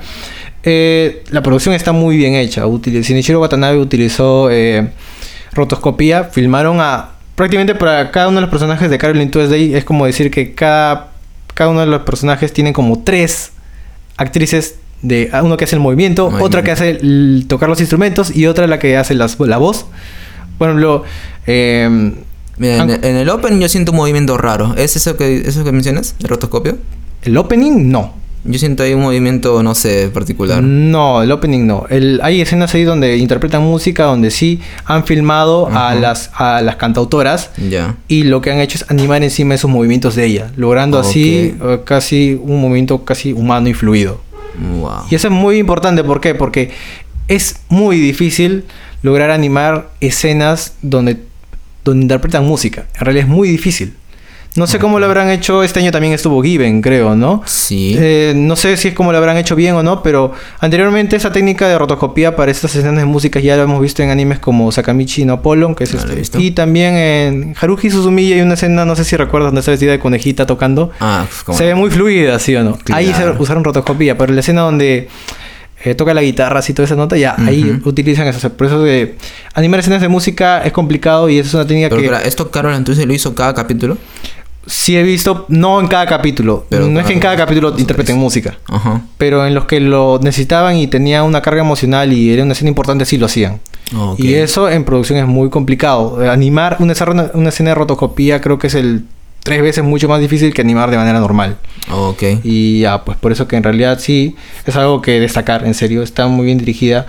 La producción está muy bien hecha. Shinichiro Watanabe utilizó rotoscopía. Filmaron prácticamente para cada uno de los personajes de Carol and Tuesday. Es como decir que cada uno de los personajes tienen como 3 actrices. Uno que hace el movimiento, otra que hace tocar los instrumentos y otra la que hace la voz. Por ejemplo, mira, en el opening yo siento un movimiento raro. ¿Es eso que mencionas? ¿El rotoscopio? El opening no. Yo siento ahí un movimiento, no sé, particular. No, el opening no. Hay escenas ahí donde interpretan música, donde sí han filmado a las cantautoras. Ya. Y lo que han hecho es animar encima esos movimientos de ella, logrando así casi un movimiento casi humano y fluido. Wow. Y eso es muy importante, ¿por qué? Porque es muy difícil lograr animar escenas donde interpretan música. En realidad es muy difícil. No sé cómo lo habrán hecho. Este año también estuvo Given, creo, ¿no? Sí. No sé si es como lo habrán hecho bien o no, pero anteriormente esa técnica de rotoscopía para estas escenas de música ya lo hemos visto en animes como Sakamichi no Apollo, que es y también en Haruhi Suzumiya hay una escena, no sé si recuerdas, donde está vestida de conejita tocando. Se ve muy fluida, ¿sí o no? Claro. Ahí se usaron rotoscopía, pero la escena donde toca la guitarra, así toda esa nota, ya ahí utilizan eso. Por eso de animar escenas de música es complicado y es una técnica pero ¿esto Carol entonces lo hizo cada capítulo? Sí he visto, no en cada capítulo, pero no es que en cada capítulo interpreten música, pero en los que lo necesitaban y tenía una carga emocional y era una escena importante, sí lo hacían. Y eso en producción es muy complicado. Animar una escena de rotoscopía creo que es 3 veces mucho más difícil que animar de manera normal. Y ya, pues por eso que en realidad sí es algo que destacar, en serio, está muy bien dirigida.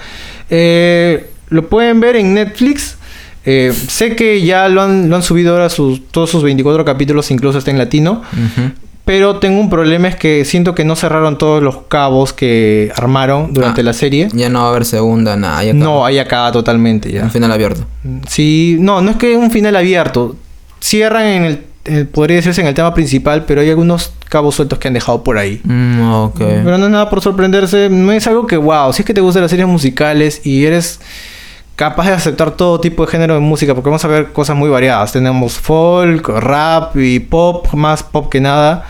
Lo pueden ver en Netflix. Sé que ya lo han subido ahora todos sus 24 capítulos, incluso está en latino. Pero tengo un problema, es que siento que no cerraron todos los cabos que armaron durante la serie. Ya no va a haber segunda, nada. No, ahí acaba totalmente ya. Un final abierto. Sí, no es que un final abierto. Cierran podría decirse en el tema principal, pero hay algunos cabos sueltos que han dejado por ahí. Pero no es nada por sorprenderse. No es algo que, si es que te gustan las series musicales y eres capaz de aceptar todo tipo de género de música, porque vamos a ver cosas muy variadas. Tenemos folk, rap y pop, más pop que nada.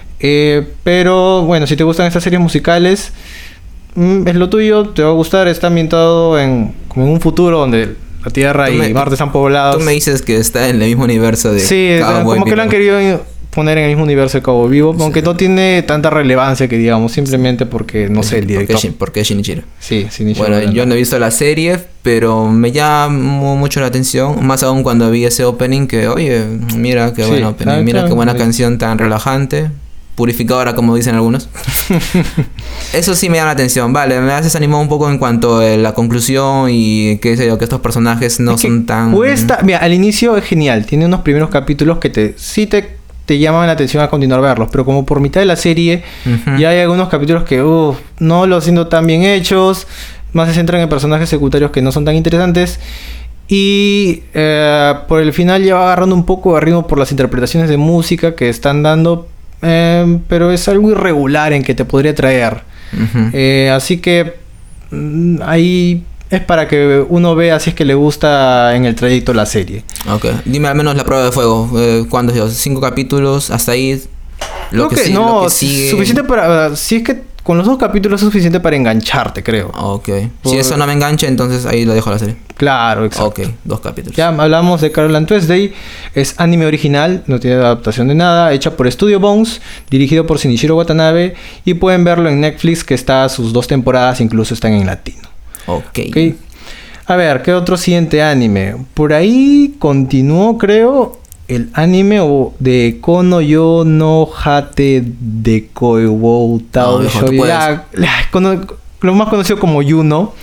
Pero bueno, si te gustan estas series musicales, es lo tuyo, te va a gustar. Está ambientado como en un futuro donde la Tierra y Marte están poblados. Tú me dices que está en el mismo universo de sí, como que lo han querido poner en el mismo universo de Cowboy Bebop, aunque no tiene tanta relevancia que digamos, simplemente porque, no sé, el director. Porque es Shinichiro. Sí, Shinichiro. Bueno, yo no he visto la serie, pero me llamó mucho la atención, más aún cuando vi ese opening que, oye, mira qué buen opening, mira qué buena canción tan relajante, purificadora como dicen algunos. Eso sí me llama la atención. Vale, me has desanimado un poco en cuanto a la conclusión y qué sé yo, que estos personajes no son tan... Mira, al inicio es genial, tiene unos primeros capítulos que te llaman la atención a continuar a verlos, pero como por mitad de la serie ya hay algunos capítulos que no los siento tan bien hechos, más se centran en personajes secundarios que no son tan interesantes y por el final ya va agarrando un poco de ritmo por las interpretaciones de música que están dando, pero es algo irregular en que te podría traer. Así que ahí es para que uno vea si es que le gusta en el trayecto la serie. Ok. Dime al menos la prueba de fuego. ¿Cuántos? 5 capítulos, hasta ahí. Lo que sigue. Suficiente para... si es que con los 2 capítulos es suficiente para engancharte, creo. Ok. Si eso no me engancha, entonces ahí lo dejo la serie. Claro, exacto. Ok, 2 capítulos. Ya hablamos de Carol and Tuesday. Es anime original, no tiene adaptación de nada. Hecha por Studio Bones, dirigido por Shinichiro Watanabe. Y pueden verlo en Netflix, que está sus 2 temporadas, incluso están en latino. Ok. A ver, ¿qué otro siguiente anime? Por ahí continuó, creo, el anime de Kono yo no Hate de Koiwou Tao lo más conocido como Yuno.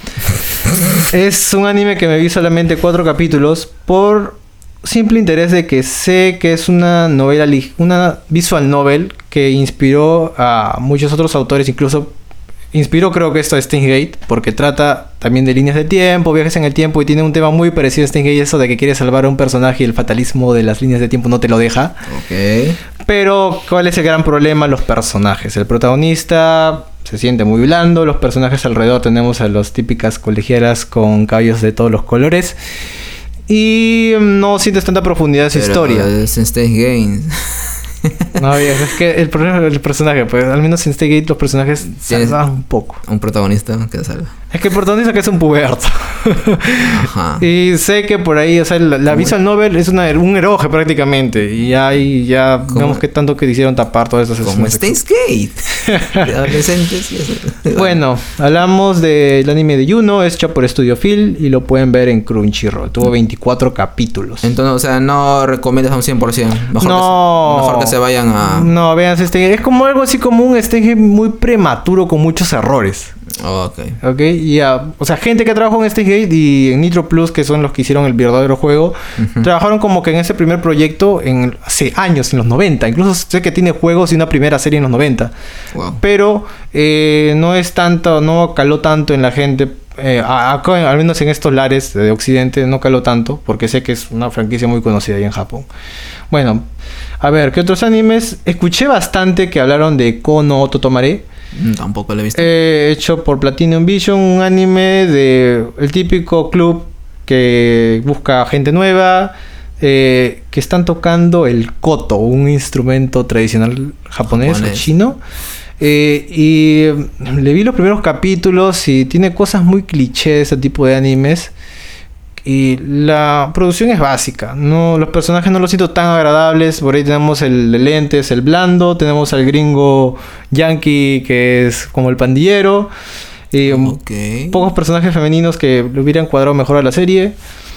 Es un anime que me vi solamente 4 capítulos por simple interés de que sé que es una novela, una visual novel que inspiró a muchos otros autores, incluso inspiró creo que esto de Steins Gate, porque trata también de líneas de tiempo, viajes en el tiempo, y tiene un tema muy parecido a Steins Gate, eso de que quiere salvar a un personaje y el fatalismo de las líneas de tiempo no te lo deja. Pero ¿cuál es el gran problema? Los personajes. El protagonista se siente muy blando, los personajes alrededor tenemos a las típicas colegialas con cabellos de todos los colores y no sientes tanta profundidad de su historia. Es en Steins Gate. No, es que el problema del personaje, pues al menos en Steins Gate los personajes salvan un poco. Un protagonista que salva. Es que el protagonista que es un puberto. Ajá. Y sé que por ahí, o sea, la visual novel es un eroge prácticamente. Y ahí ya digamos que tanto que quisieron tapar todas esas escenas. Como Steins Gate. De adolescentes y eso. Bueno, hablamos del anime de Yuno, es hecho por Studio Phil y lo pueden ver en Crunchyroll. Tuvo 24 capítulos. Entonces, o sea, no recomiendas a un 100%. Mejor que se vayan a... No, vean Steins Gate. Es como algo así como un Steins Gate muy prematuro con muchos errores. Ok, y o sea, gente que trabajó en Steins Gate y en Nitro Plus, que son los que hicieron el verdadero juego, trabajaron como que en ese primer proyecto hace años, en los 90. Incluso sé que tiene juegos y una primera serie en los 90. Wow. Pero no es tanto, no caló tanto en la gente. Acá, al menos en estos lares de Occidente, no caló tanto, porque sé que es una franquicia muy conocida ahí en Japón. Bueno, a ver, ¿qué otros animes? Escuché bastante que hablaron de Kono Totomare. Tampoco lo he visto. Hecho por Platinum Vision, un anime de el típico club que busca gente nueva, que están tocando el koto, un instrumento tradicional japonés. O chino. Y le vi los primeros capítulos y tiene cosas muy cliché de ese tipo de animes. Y la producción es básica, no, los personajes no los siento tan agradables. Por ahí tenemos el de lentes, el blando. Tenemos al gringo yankee, que es como el pandillero. Y pocos personajes femeninos que le hubieran cuadrado mejor a la serie.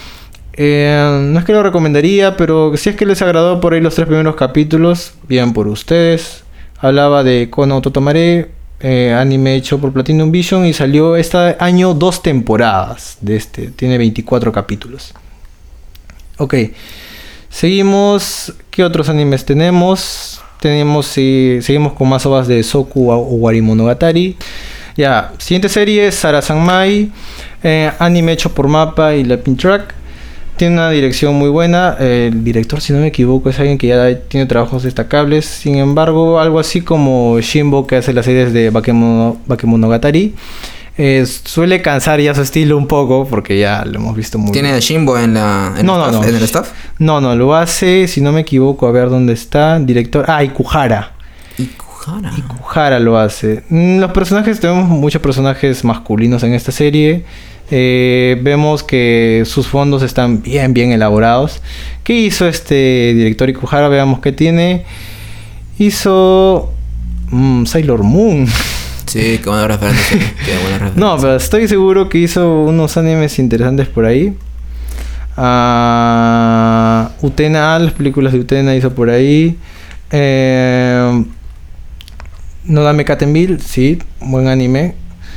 No es que lo recomendaría, pero si es que les agradó por ahí los 3 primeros capítulos, bien por ustedes. Hablaba de Kono Totomare, anime hecho por Platinum Vision, y salió este año 2 temporadas de tiene 24 capítulos. Ok, seguimos. ¿Qué otros animes tenemos? Seguimos con más ovas de Soku Owari Monogatari. Ya, siguiente serie es Sara Sanmai, anime hecho por Mappa y la Pin Track. Tiene una dirección muy buena. El director, si no me equivoco, es alguien que ya tiene trabajos destacables. Sin embargo, algo así como Shimbo, que hace las series de Bakemonogatari, suele cansar ya su estilo un poco, porque ya lo hemos visto muy... ¿Tiene a Shimbo en el staff? No, lo hace, si no me equivoco, a ver dónde está. Director... Ikuhara. Ikuhara lo hace. Los personajes, tenemos muchos personajes masculinos en esta serie. Vemos que sus fondos están bien elaborados. ¿Qué hizo este director Ikuhara? Veamos qué tiene. hizo Sailor Moon. Sí, qué buena referencia. Qué buena referencia. No, pero estoy seguro que hizo unos animes interesantes por ahí. Utena, las películas de Utena hizo por ahí. Nodame Katenbill, sí, buen anime.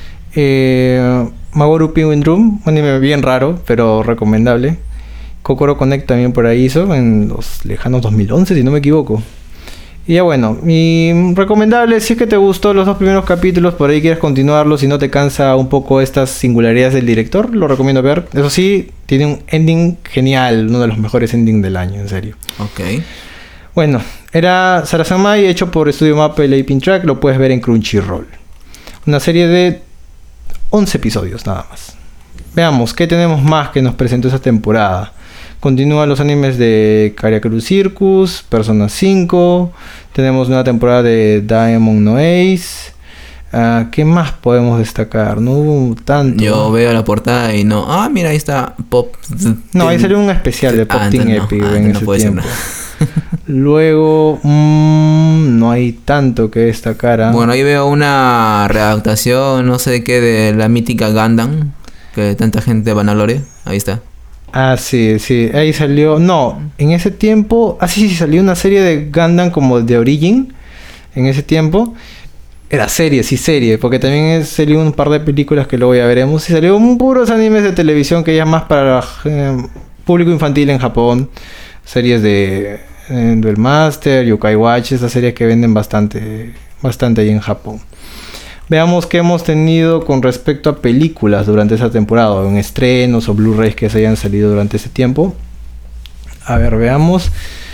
Magoru Penguin Drum, un anime bien raro, pero recomendable. Kokoro Connect también por ahí hizo, en los lejanos 2011, si no me equivoco. Y ya bueno, y recomendable, si es que te gustó los 2 primeros capítulos, por ahí quieres continuarlos, si no te cansa un poco estas singularidades del director, lo recomiendo ver. Eso sí, tiene un ending genial, uno de los mejores endings del año, en serio. Ok. Bueno, era Sarazanmai, hecho por Studio Maple y Pin Track, lo puedes ver en Crunchyroll. Una serie de 11 episodios nada más. Veamos, ¿qué tenemos más que nos presentó esa temporada? Continúan los animes de Karakuru Circus, Persona 5. Tenemos una temporada de Diamond No Ace. ¿Qué más podemos destacar? No hubo tanto. Yo veo la portada y no. Ah, mira, ahí está Pop. No, ahí salió un especial de Pop Team Epic en ese tiempo. Ser. Luego, no hay tanto que destacar. Bueno, ahí veo una readaptación, no sé de qué, de la mítica Gundam, que tanta gente vanagloria. Ahí está. Sí, ahí salió. No, en ese tiempo. Sí, salió una serie de Gundam como de Origin. En ese tiempo. Era serie, porque también salió un par de películas que luego ya veremos. Y salió puros animes de televisión que ya es más para público infantil en Japón. Series de Duel Master, Yokai Watch, esas series que venden bastante ahí en Japón. Veamos qué hemos tenido con respecto a películas durante esa temporada, en estrenos o Blu-rays que se hayan salido durante ese tiempo. A ver, veamos.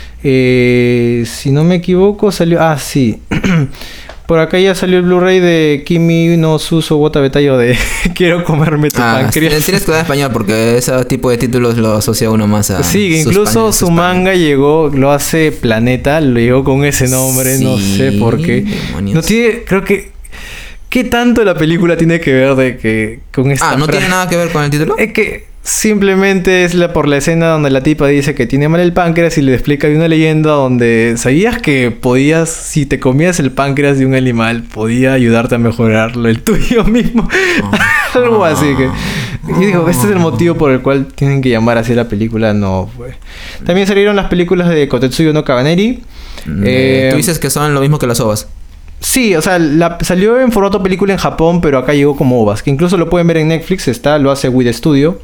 Si no me equivoco, salió... sí. Por acá ya salió el Blu-ray de Kimi no Suso Wota Betayo de Quiero comerme tu páncreas. Tienes que dar español porque ese tipo de títulos lo asocia uno más a... Sí, incluso su manga llegó, lo hace Planeta, lo llegó con ese nombre, sí, no sé por qué. Demonios. No tiene, creo que... ¿Qué tanto la película tiene que ver de que con esta ¿no tiene nada que ver con el título? Es que simplemente es por la escena donde la tipa dice que tiene mal el páncreas y le explica de una leyenda donde ¿sabías que podías, si te comías el páncreas de un animal, podía ayudarte a mejorarlo el tuyo mismo? Algo así que... Yo digo, este es el motivo por el cual tienen que llamar así la película. No, pues. También salieron las películas de Kotetsuyo no Kabaneri. Tú dices que son lo mismo que las ovas. Sí, o sea, salió en formato película en Japón, pero acá llegó como ovas, que incluso lo pueden ver en Netflix, lo hace With Studio.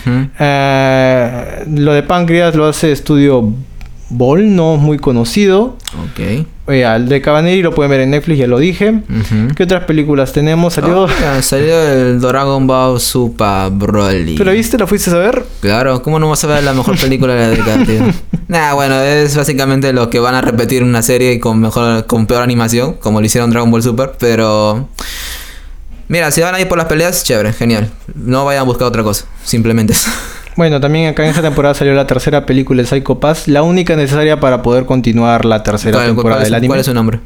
Lo de Páncreas lo hace Studio Ball, no muy conocido. Ok. El de Cabaneri lo pueden ver en Netflix, ya lo dije. ¿Qué otras películas tenemos? Salió el Dragon Ball Super Broly. ¿Tú la viste? ¿La fuiste a ver? Claro, ¿cómo no vas a ver la mejor película de la década, tío? Bueno, es básicamente lo que van a repetir una serie con peor animación, como lo hicieron Dragon Ball Super, pero... Mira, si van a ir por las peleas, chévere, genial. No vayan a buscar otra cosa, simplemente eso. Bueno, también acá en esta temporada salió la tercera película de Psycho Pass, la única necesaria para poder continuar la tercera temporada del anime. ¿Cuál es su nombre?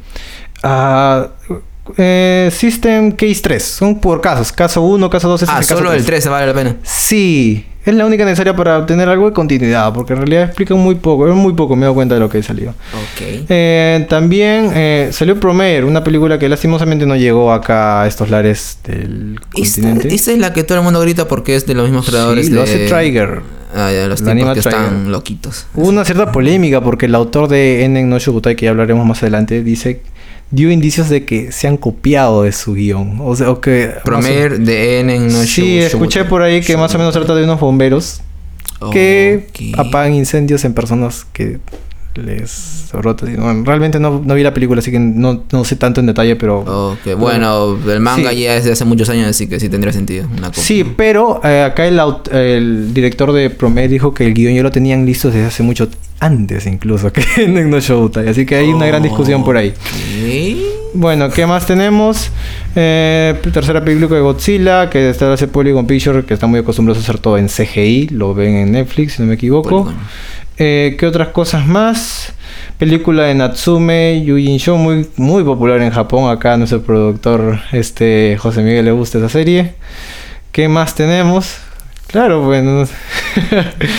System Case 3. Son por casos. Caso 1, caso 2... solo el 3 vale la pena. Sí, es la única necesaria para obtener algo de continuidad, porque en realidad explican muy poco. Es muy poco, me he dado cuenta de lo que salió. Ok. También salió Promare, una película que lastimosamente no llegó acá a estos lares del continente. Esta es la que todo el mundo grita porque es de los mismos creadores. Sí, lo hace Trigger. Los tipos que están loquitos. Hubo una cierta polémica porque el autor de Enen no Shubutai, que ya hablaremos más adelante, dio indicios de que se han copiado de su guión. O que... Promare de Enen no Shubutai. Sí, escuché por ahí que más o menos trata de unos bomberos que apagan incendios en personas que les rotas. Bueno, realmente no vi la película, así que no sé tanto en detalle, pero... Bueno, el manga ya es de hace muchos años, así que sí tendría sentido. Sí, pero acá el director de Promare dijo que el guión ya lo tenían listo desde hace mucho antes incluso que en No Showtime, así que hay una gran discusión por ahí. Bueno, ¿qué más tenemos? Tercera película de Godzilla, que está hace Polygon Pictures, que está muy acostumbrados a hacer todo en CGI, lo ven en Netflix si no me equivoco. ¿Qué otras cosas más? Película de Natsume Yujin Show, muy popular en Japón. Acá a nuestro productor José Miguel le gusta esa serie. ¿Qué más tenemos? Claro, bueno.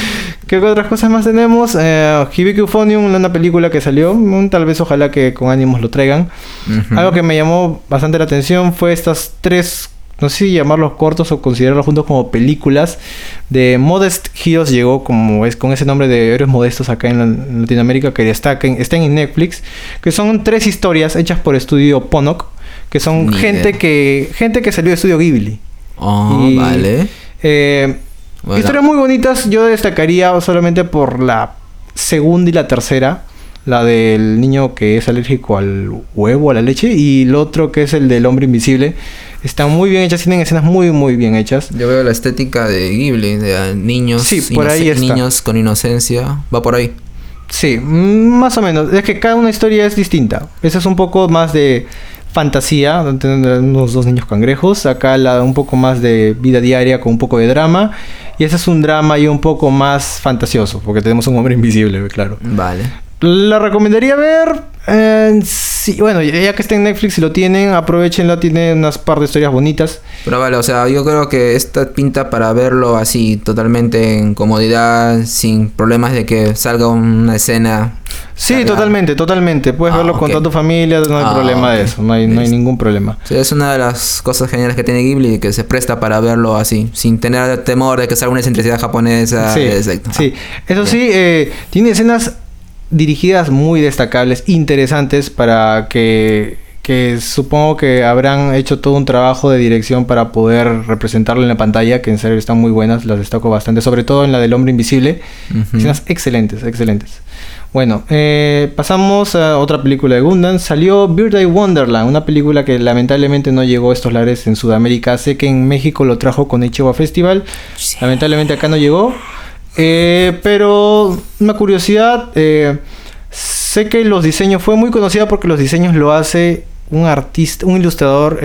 ¿Qué otras cosas más tenemos? Hibiki Euphonium, una película que salió. Tal vez ojalá que con ánimos lo traigan. Algo que me llamó bastante la atención fue estas 3, no sé si llamarlos cortos o considerarlos juntos como películas de Modest Heroes. Llegó como es con ese nombre de héroes modestos acá en Latinoamérica, que están en Netflix, que son 3 historias hechas por Estudio Ponok, que son gente que salió de Estudio Ghibli. Vale. Bueno. Historias muy bonitas. Yo destacaría solamente por la segunda y la tercera. La del niño que es alérgico al huevo, a la leche. Y el otro que es el del hombre invisible. Están muy bien hechas. Tienen escenas muy, muy bien hechas. Yo veo la estética de Ghibli. De niños. Sí, por ahí está. Niños con inocencia. Va por ahí. Sí, más o menos. Es que cada una historia es distinta. Esa es un poco más de fantasía, donde unos 2 niños cangrejos. Acá un poco más de vida diaria con un poco de drama. Y ese es un drama y un poco más fantasioso, porque tenemos un hombre invisible, claro. Vale. La recomendaría ver. Sí, bueno, ya que está en Netflix y lo tienen, aprovechenlo. Tiene unas par de historias bonitas. Pero vale, o sea, yo creo que esta pinta para verlo así, totalmente en comodidad, sin problemas de que salga una escena. Sí, totalmente. Puedes verlo con toda tu familia, no hay problema de eso. No hay ningún problema. Sí, es una de las cosas geniales que tiene Ghibli, que se presta para verlo así, sin tener temor de que salga una excentricidad japonesa. Sí, eso sí, tiene escenas dirigidas muy destacables, interesantes, para que supongo que habrán hecho todo un trabajo de dirección para poder representarlo en la pantalla, que en serio están muy buenas, las destaco bastante, sobre todo en la del hombre invisible. Escenas excelentes. Bueno, pasamos a otra película de Gundam. Salió Birthday Wonderland, una película que lamentablemente no llegó a estos lares en Sudamérica. Sé que en México lo trajo con Ichiwa Festival, lamentablemente acá no llegó. Pero una curiosidad, sé que los diseños fue muy conocida porque los diseños lo hace un ilustrador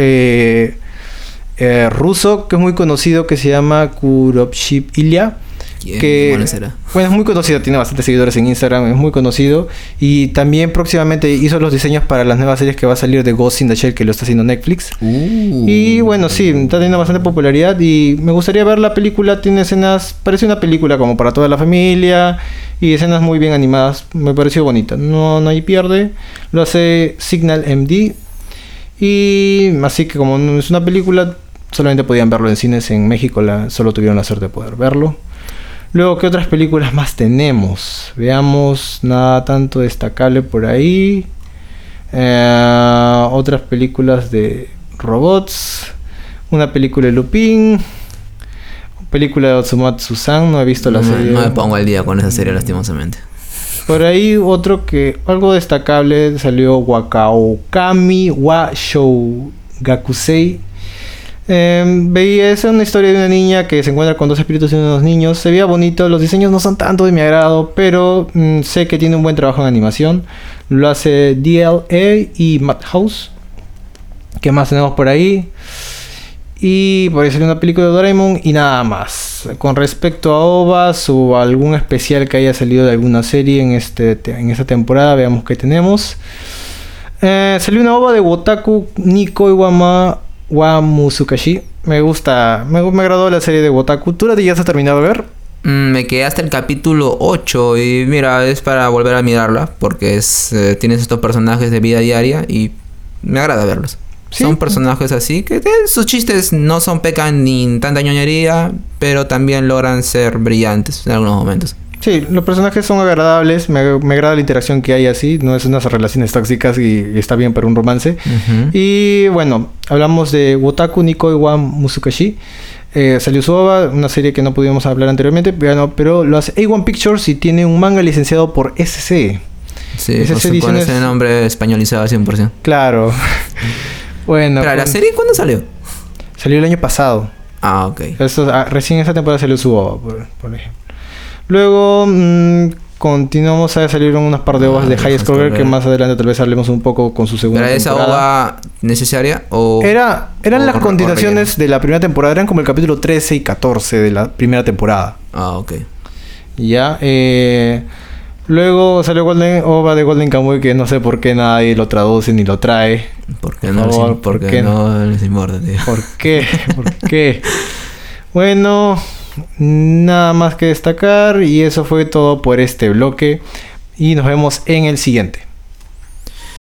ruso que es muy conocido, que se llama Kuropship Ilya. ¿Quién será? Bueno, es muy conocido, tiene bastantes seguidores en Instagram, es muy conocido. Y también próximamente hizo los diseños para las nuevas series que va a salir de Ghost in the Shell, que lo está haciendo Netflix. Y bueno, sí, está teniendo bastante popularidad. Y me gustaría ver la película. Tiene escenas, parece una película como para toda la familia. Y escenas muy bien animadas. Me pareció bonita. No hay pierde. Lo hace Signal MD. Y así que como no es una película, solamente podían verlo en cines. En México solo tuvieron la suerte de poder verlo. Luego, ¿qué otras películas más tenemos? Veamos, nada tanto destacable por ahí. Otras películas de robots. Una película de Lupin. Película de Otsumatsu-san, no he visto la serie. No me pongo al día con esa serie, lastimosamente. Por ahí algo destacable salió Wakaokami wa Shougakusei. Veía esa, una historia de una niña que se encuentra con 2 espíritus y unos niños. Se veía bonito, los diseños no son tanto de mi agrado, pero sé que tiene un buen trabajo en animación. Lo hace DLA y Madhouse. ¿Qué más tenemos por ahí? Y por ahí salió una película de Doraemon y nada más. Con respecto a OVAs o algún especial que haya salido de alguna serie en esta temporada, veamos qué tenemos. Salió una OVA de Wotaku Nikko Iwama wa Musukashi. Me agradó la serie de Wotaku. ¿Tú la ya has terminado de ver? Me quedé hasta el capítulo 8 y mira, es para volver a mirarla porque tienes estos personajes de vida diaria y me agrada verlos. ¿Sí? Son personajes así que sus chistes no pecan ni tanta ñoñería, pero también logran ser brillantes en algunos momentos. Sí, los personajes son agradables, me agrada la interacción que hay así, no es unas relaciones tóxicas y está bien para un romance. Y bueno, hablamos de Wotaku Nikko wa Musukashi. Salió su OVA, una serie que no pudimos hablar anteriormente, pero lo hace A1 Pictures y tiene un manga licenciado por SC. Sí, con ese nombre españolizado al 100%. Claro. Bueno. ¿Pero la serie cuándo salió? Salió el año pasado. Ah, ok. Recién esta temporada salió su OVA, por ejemplo. Luego continuamos, a salir unas par de OVAs de High School Girl, que más adelante tal vez hablemos un poco con su segunda temporada. ¿Era esa OVA necesaria o...? Eran las continuaciones de la primera temporada, eran como el capítulo 13 y 14 de la primera temporada. Ah, ok. Ya, luego salió OVA de Golden Kamuy, que no sé por qué nadie lo traduce ni lo trae. ¿Por qué no les importa, tío? ¿Por qué? ¿Por qué? Bueno, nada más que destacar y eso fue todo por este bloque y nos vemos en el siguiente.